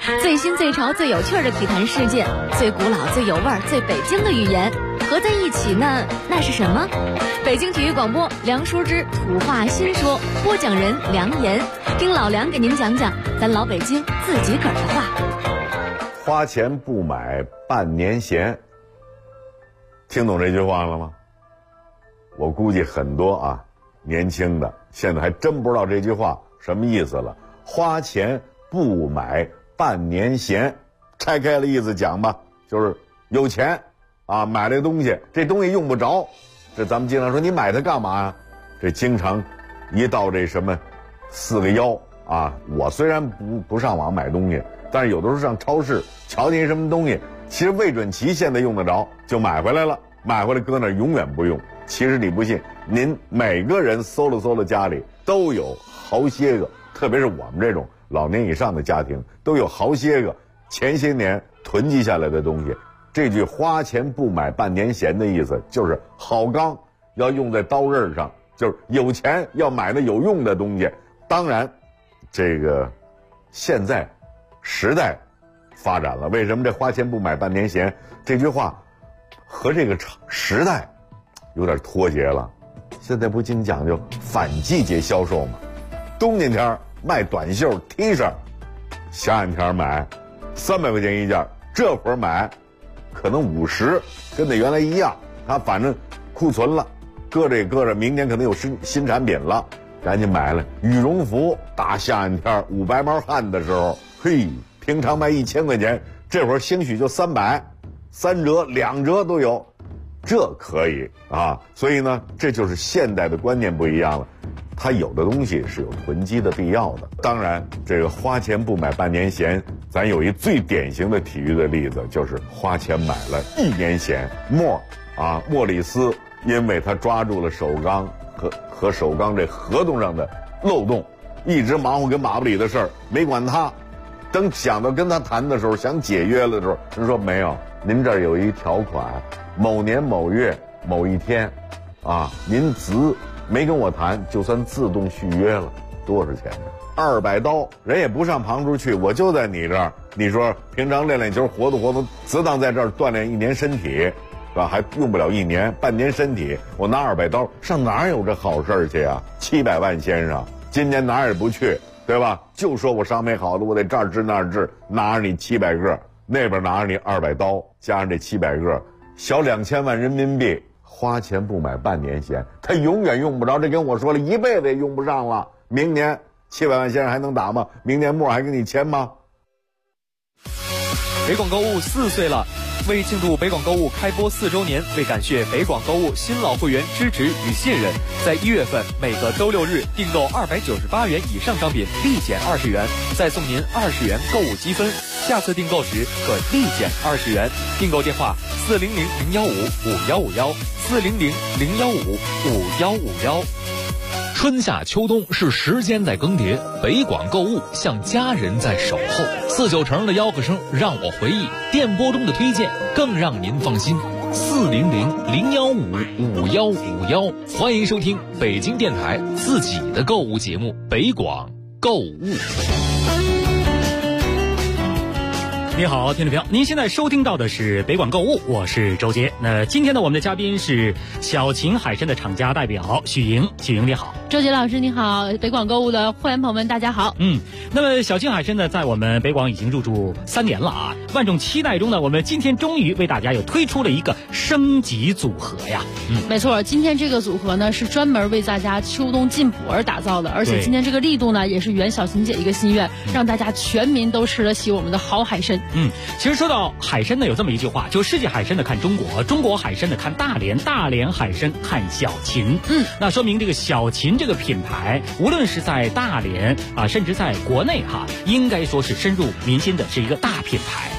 新最潮最有趣的体坛事件，最古老最有味儿最北京的语言合在一起呢，那是什么？北京体育广播梁淑之土话新说，播讲人梁岩，听老梁给您讲讲咱老北京自己个儿的话。 花钱不买半年闲，听懂这句话了吗？我估计很多年轻的现在还真不知道这句话什么意思了。花钱不买半年闲，拆开了意思讲吧，就是有钱买这东西，这东西用不着，这咱们经常说你买它干嘛呀？这经常一到这什么4个1我虽然不上网买东西，但是有的时候上超市瞧见什么东西，其实未准期现在用得着，就买回来了，买回来搁那永远不用。其实你不信，您每个人搜了家里都有好些个，特别是我们这种老年以上的家庭，都有好些个前些年囤积下来的东西。这句花钱不买半年闲的意思，就是好钢要用在刀刃上，就是有钱要买那有用的东西。当然这个现在时代发展了，为什么这花钱不买半年闲这句话和这个时代有点脱节了？现在不经讲究反季节销售吗？冬天天卖短袖 T 恤，夏天买300块钱一件，这会儿买可能50，跟那原来一样，反正库存了，搁着，明年可能有新产品了，赶紧买了。羽绒服大夏天捂白毛汗的时候，嘿，平常卖1000块钱，这会儿兴许就300，3折2折都有，这可以所以呢，这就是现代的观念不一样了。它有的东西是有囤积的必要的。当然这个花钱不买半年闲，咱有一最典型的体育的例子，就是花钱买了1年闲。莫里斯因为他抓住了首钢和首钢这合同上的漏洞，一直忙活跟马布里的事儿，没管他。等想到跟他谈的时候，想解约了的时候，人说没有，您这儿有一条款，某年某月某一天您没跟我谈，就算自动续约了，多少钱呢？200刀，人也不上旁处去，我就在你这儿。你说平常练球，活动，只当在这儿锻炼1年身体，是吧？还用不了1年，半年身体，我拿200刀上哪有这好事去啊？700万先生，今年哪儿也不去，对吧？就说我伤没好的，我得这儿治那儿治，拿着你700个，那边拿着你200刀，加上这700个，小2000万人民币。花钱不买半年闲，他永远用不着，这跟我说了一辈子也用不上了。明年700万先生还能打吗？明年末还给你签吗？ 北广购物4岁了，为庆祝北广购物开播4周年，为感谢北广购物新老会员支持与信任，在1月份每个周6日订购298元以上商品立减20元，再送您20元购物积分，下次订购时可立减20元。订购电话400-015-5151，400-015-5151。 春夏秋冬是时间在更迭，北广购物像家人在守候。49成的吆喝声让我回忆，电波中的推荐更让您放心。400-015-5151，欢迎收听北京电台自己的购物节目北广购物。 你好，听众朋友，您现在收听到的是北广购物，我是周杰。那今天呢，我们的嘉宾是小秦海参的厂家代表许莹。许莹你好。 周杰老师你好，北广购物的会员朋友们大家好。 那么小秦海参呢，在我们北广已经入驻3年了万众期待中呢，我们今天终于为大家又推出了一个升级组合呀。 没错，今天这个组合呢是专门为大家秋冬进补而打造的，而且今天这个力度呢也是圆小秦姐一个心愿，让大家全民都吃得起我们的好海参。 其实说到海参呢，有这么一句话，就世界海参的看中国，中国海参的看大连，大连海参看小秦。那说明这个小秦这个品牌，无论是在大连甚至在国内应该说是深入民心的，是一个大品牌。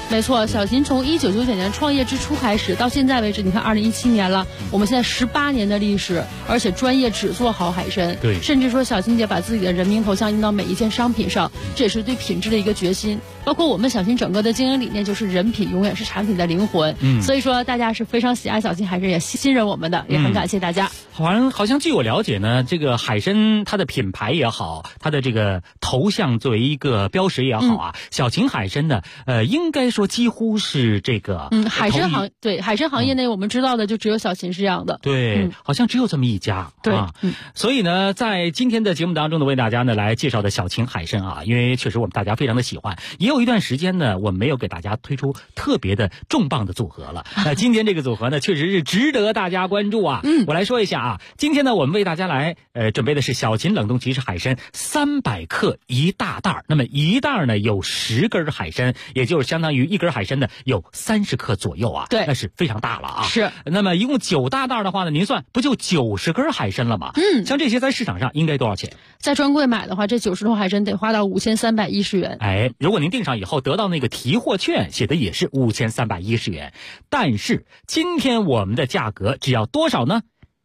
没错，小秦从1999年创业之初开始，到现在为止，你看2017年了，我们现在18年的历史，而且专业只做好海参。 对， 甚至说小秦姐把自己的人名头像印到每一件商品上，这也是对品质的一个决心。包括我们小秦整个的经营理念就是人品永远是产品的灵魂。所以说大家是非常喜爱小秦海参，也信任我们的，也很感谢大家。 好像据我了解呢，这个海参它的品牌也好，它的这个头像作为一个标识也好啊，小秦海参呢，应该说几乎是这个海参行业内我们知道的就只有小秦是这样的。 对，好像只有这么一家。 对， 所以呢，在今天的节目当中呢，为大家呢来介绍的小秦海参啊，因为确实我们大家非常的喜欢，也有一段时间呢，我们没有给大家推出特别的重磅的组合了。那今天这个组合呢，确实是值得大家关注啊。我来说一下啊，今天呢，我们为大家来准备的是小秦冷冻即食海参300克一大袋，那么一袋呢有10根海参，也就是相当于一根海参呢有30克左右啊。 对， 那是非常大了啊。 是。 那么一共9大袋的话呢，您算不就90根海参了吗？像这些在市场上应该多少钱？ 在专柜买的话，这90头海参得花到5310元。 哎，如果您订上以后得到那个提货券，写的也是5310元，但是今天我们的价格只要多少呢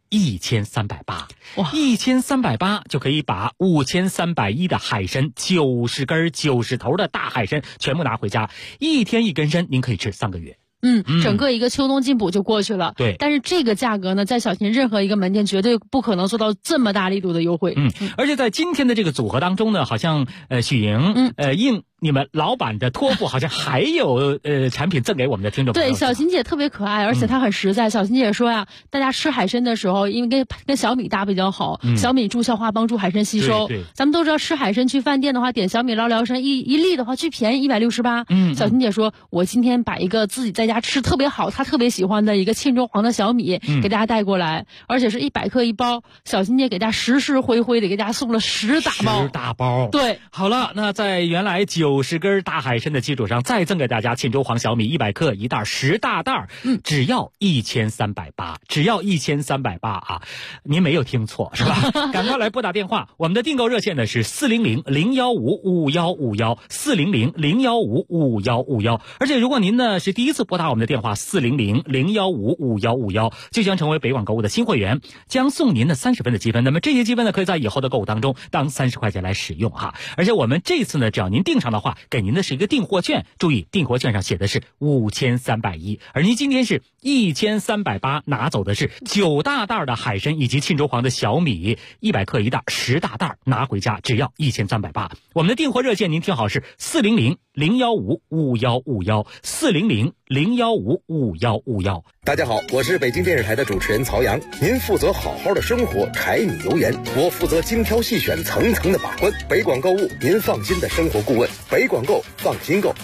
？1380，哇，1380就可以把5310的海参90根90头的大海参全部拿回家，一天一根参，您可以吃3个月。 整个一个秋冬进补就过去了。 对， 但是这个价格呢，在小秦任何一个门店绝对不可能做到这么大力度的优惠。 而且在今天的这个组合当中呢，好像许莹应你们老板的托付，好像还有产品赠给我们的听众朋友。 对，小秦姐特别可爱，而且她很实在。小秦姐说呀，大家吃海参的时候，因为跟小米搭比较好，小米助消化，帮助海参吸收。 对， 咱们都知道吃海参去饭店的话，点小米捞辽参一粒的话最便宜168。小秦姐说，我今天把一个自己在家吃特别好，她特别喜欢的一个沁州黄的小米给大家带过来，而且是100克一包。小秦姐给大家实实惠惠的给大家送了10大包。 10大包。对，好了，那在原来90根大海参的基础上，再赠给大家沁州黄小米100克一袋10大袋，只要1380，只要1380啊！您没有听错是吧？赶快来拨打电话，我们的订购热线呢是400-015-5151，400-015-5151。而且如果您呢是第一次拨打我们的电话400-015-5151，就将成为北广购物的新会员，将送您的30分的积分。那么这些积分呢，可以在以后的购物当中当30块钱来使用哈。而且我们这次呢，只要您订上的话，给您的是一个订货券，注意订货券上写的是5310，而您今天是1380，拿走的是9大袋的海参以及沁州黄的小米100克一袋10大袋，拿回家只要1380。我们的订货热线您听好是400-015-5151，400-015-5151。 大家好，我是北京电视台的主持人曹阳。您负责好好的生活，柴米油盐，我负责精挑细选，层层的把关。北广购物，您放心的生活顾问。北广购，放心购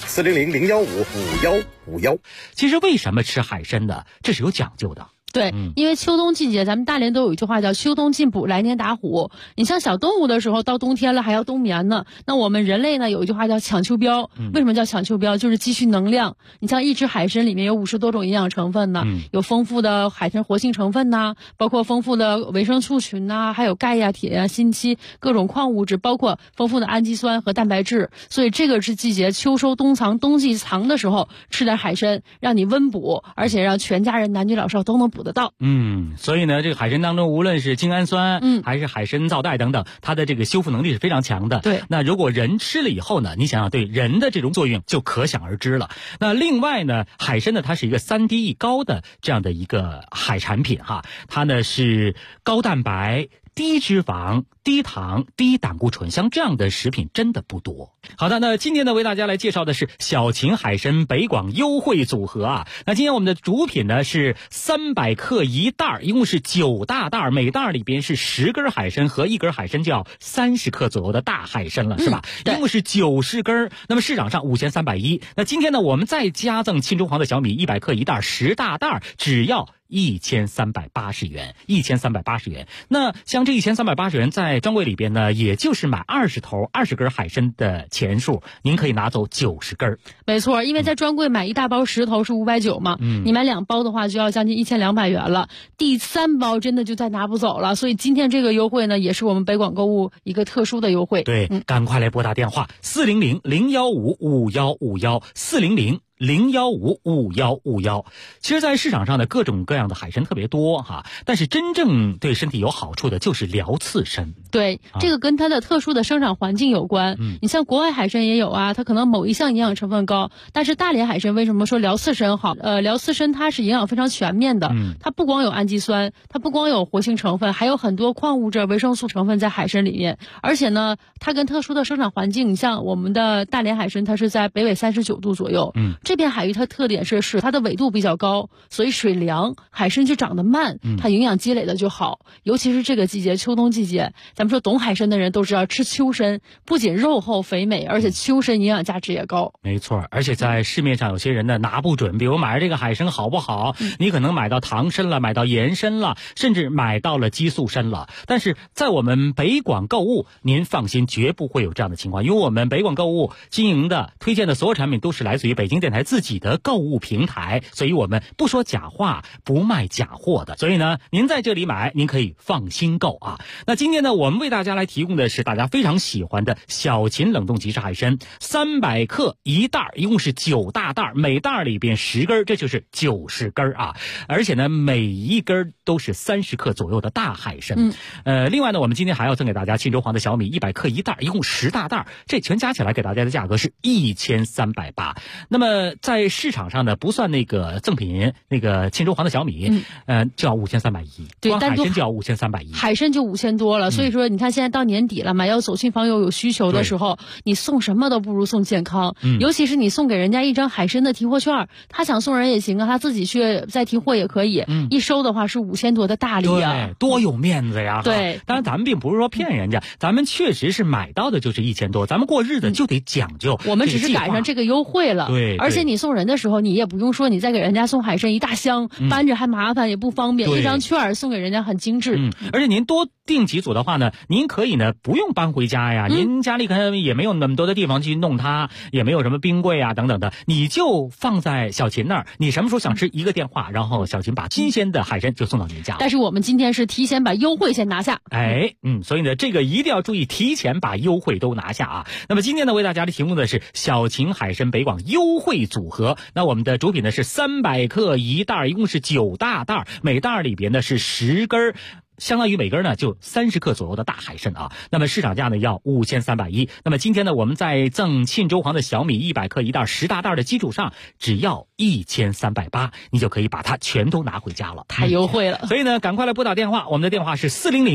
，400-015-5151。 其实为什么吃海参呢？这是有讲究的。 对，因为秋冬季节，咱们大连都有一句话叫秋冬进补，来年打虎。你像小动物的时候，到冬天了还要冬眠呢。那我们人类呢，有一句话叫抢秋膘。为什么叫抢秋膘？就是积蓄能量。你像一只海参里面有50多种营养成分呢，有丰富的海参活性成分呐，包括丰富的维生素群呐，还有钙呀、铁呀、锌硒各种矿物质，包括丰富的氨基酸和蛋白质。所以这个是季节秋收冬藏，冬季藏的时候吃点海参，让你温补，而且让全家人男女老少都能补得到。 所以呢，这个海参当中，无论是精氨酸，还是海参皂苷等等，它的这个修复能力是非常强的。 对， 那如果人吃了以后呢，你想想对人的这种作用就可想而知了。那另外呢，海参呢，它是一个3D 高的这样的一个海产品哈，它呢是高蛋白、低脂肪、低糖、低胆固醇，像这样的食品真的不多。好的，那今天呢为大家来介绍的是小秦海参北广优惠组合啊。那今天我们的主品呢是300克一袋，一共是9大袋，每袋里边是10根海参和1根海参，就要30克左右的大海参了，是吧？一共是90根，那么市场上5310。那今天呢我们再加赠沁州黄的小米100克一袋10大袋，只要1380元，1380元。那像这1380元在专柜里边呢，也就是买20根海参的钱数，您可以拿走90根。 没错，因为在专柜买一大包10头是590嘛，你买2包的话就要将近1200元了，第3包真的就再拿不走了。所以今天这个优惠呢，也是我们北广购物一个特殊的优惠。 对，赶快来拨打电话400-015-5151，400-015-5151。 0155151。其实在市场上的各种各样的海参特别多哈，但是真正对身体有好处的就是辽刺参。 对，这个跟它的特殊的生长环境有关。你像国外海参也有啊，它可能某一项营养成分高，但是大连海参为什么说辽刺参好？辽刺参它是营养非常全面的，它不光有氨基酸，它不光有活性成分，还有很多矿物质、维生素成分在海参里面。而且呢，它跟特殊的生长环境，你像我们的大连海参，它是在北纬39度左右，这片海域它特点是它的纬度比较高，所以水凉，海参就长得慢，它营养积累的就好。尤其是这个季节，秋冬季节，咱们说懂海参的人都知道，吃秋参不仅肉厚肥美，而且秋参营养价值也高。 没错，而且在市面上有些人呢拿不准，比如买这个海参好不好，你可能买到唐参了，买到盐参了，甚至买到了激素参了。但是在我们北广购物，您放心，绝不会有这样的情况，因为我们北广购物经营的推荐的所有产品都是来自于北京电台自己的购物平台，所以我们不说假话，不卖假货的。所以呢，您在这里买，您可以放心购啊。那今天呢，我们为大家来提供的是大家非常喜欢的小秦冷冻即食海参，300克一袋，一共是9大袋，每袋里边10根，这就是90根啊。而且呢，每一根都是30克左右的大海参。另外呢，我们今天还要赠给大家沁州黄的小米100克一袋，一共10大袋，这全加起来给大家的价格是1380。那么在市场上呢，不算那个赠品，那个沁州黄的小米，就要5310， 对， 光海参就要5310， 海参就5000多了。所以说，你看现在到年底了嘛，要走亲访友有需求的时候，你送什么都不如送健康。尤其是你送给人家一张海参的提货券，他想送人也行啊，他自己去再提货也可以。一收的话是5000多的大礼啊， 对，多有面子呀！ 对， 当然咱们并不是说骗人家，咱们确实是买到的就是1000多，咱们过日子就得讲究。 我们只是赶上这个优惠了， 对。 而且你送人的时候，你也不用说你再给人家送海参一大箱，搬着还麻烦也不方便，一张券送给人家很精致。 而且您多订几组的话呢，您可以呢不用搬回家呀，您家里可能也没有那么多的地方去弄它，也没有什么冰柜啊等等的，你就放在小秦那儿，你什么时候想吃一个电话，然后小秦把新鲜的海参就送到您家。 但是我们今天是提前把优惠先拿下， 所以呢这个一定要注意，提前把优惠都拿下啊。那么今天呢为大家提供的是小秦海参北广优惠组合，那我们的主品呢是300克一袋，一共是9大袋，每袋里边呢是10根，相当于每根呢就30克左右的大海参啊。那么市场价呢要5310。那么今天呢我们在赠沁州黄的小米100克一袋10大袋的基础上，只要1380，你就可以把它全都拿回家了， 太优惠了。 所以呢赶快来拨打电话，我们的电话是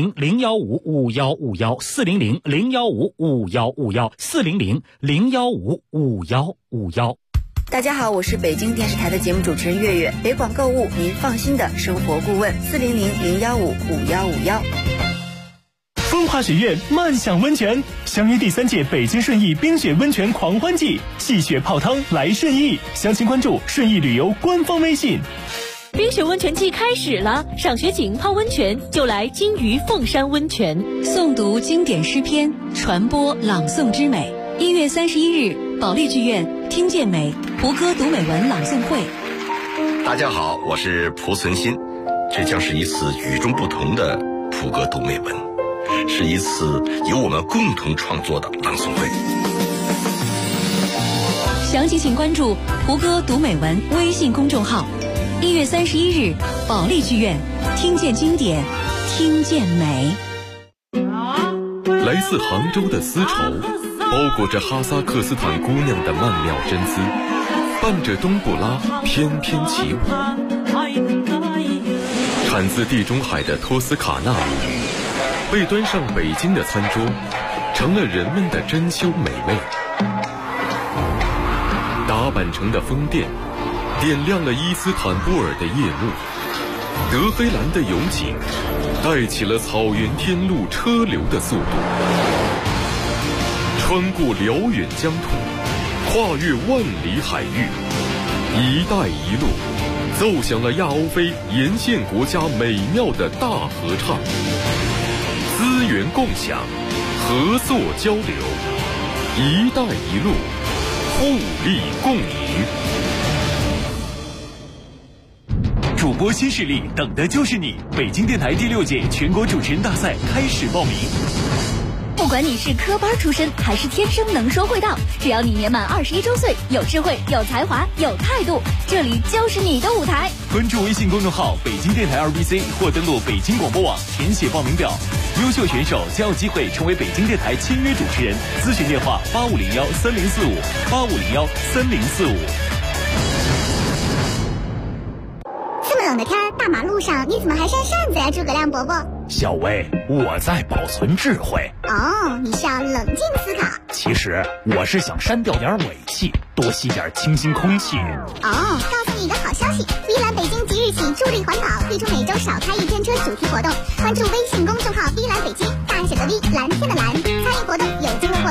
400-015-5151，400-015-5151，400-015-5151。 大家好，我是北京电视台的节目主持人月月，北广购物您放心的生活顾问，400-015-5151。 风华学院漫享温泉，相约第3届北京顺义冰雪温泉狂欢季，戏雪泡汤来顺义，详情关注顺义旅游官方微信。 冰雪温泉季开始了，赏雪景泡温泉就来金鱼凤山温泉。 诵读经典诗篇，传播朗诵之美。1月31日，保利剧院听见美胡歌读美文朗诵会。 大家好，我是蒲存昕，这将是一次与众不同的蒲歌读美文，是一次由我们共同创作的朗诵会。 详情请关注胡歌读美文微信公众号。1月31日，保利剧院听见经典，听见美。 来自杭州的丝绸，包裹着哈萨克斯坦姑娘的曼妙真姿，伴着冬不拉翩翩起舞。产自地中海的托斯卡纳米，被端上北京的餐桌，成了人们的珍馐美味。打扮成的宫殿，点亮了伊斯坦布尔的夜幕。德黑兰的油井，带起了草原天路车流的速度。穿过辽远疆土，跨越万里海域，一带一路奏响了亚欧非沿线国家美妙的大合唱。资源共享，合作交流，一带一路，互利共赢。 主播新势力，等的就是你！北京电台第6届全国主持人大赛开始报名。 不管你是科班出身还是天生能说会道，只要你年满21周岁，有智慧、有才华、有态度，这里就是你的舞台。 关注微信公众号北京电台2BC 或登录北京广播网填写报名表，优秀选手将有机会成为北京电台签约主持人。咨询电话8501304585013045。 这么冷的天，大马路上你怎么还扇扇子呀，诸葛亮伯伯？ 小薇，我在保存智慧。 哦，你是要冷静思考。 其实我是想删掉点尾气，多吸点清新空气。 哦，告诉你一个好消息，依兰北京即日起助力环保，推出每周少开一天车主题活动，关注微信公众号“依兰北京”，大写的 V， 蓝天的蓝，参与活动有机会获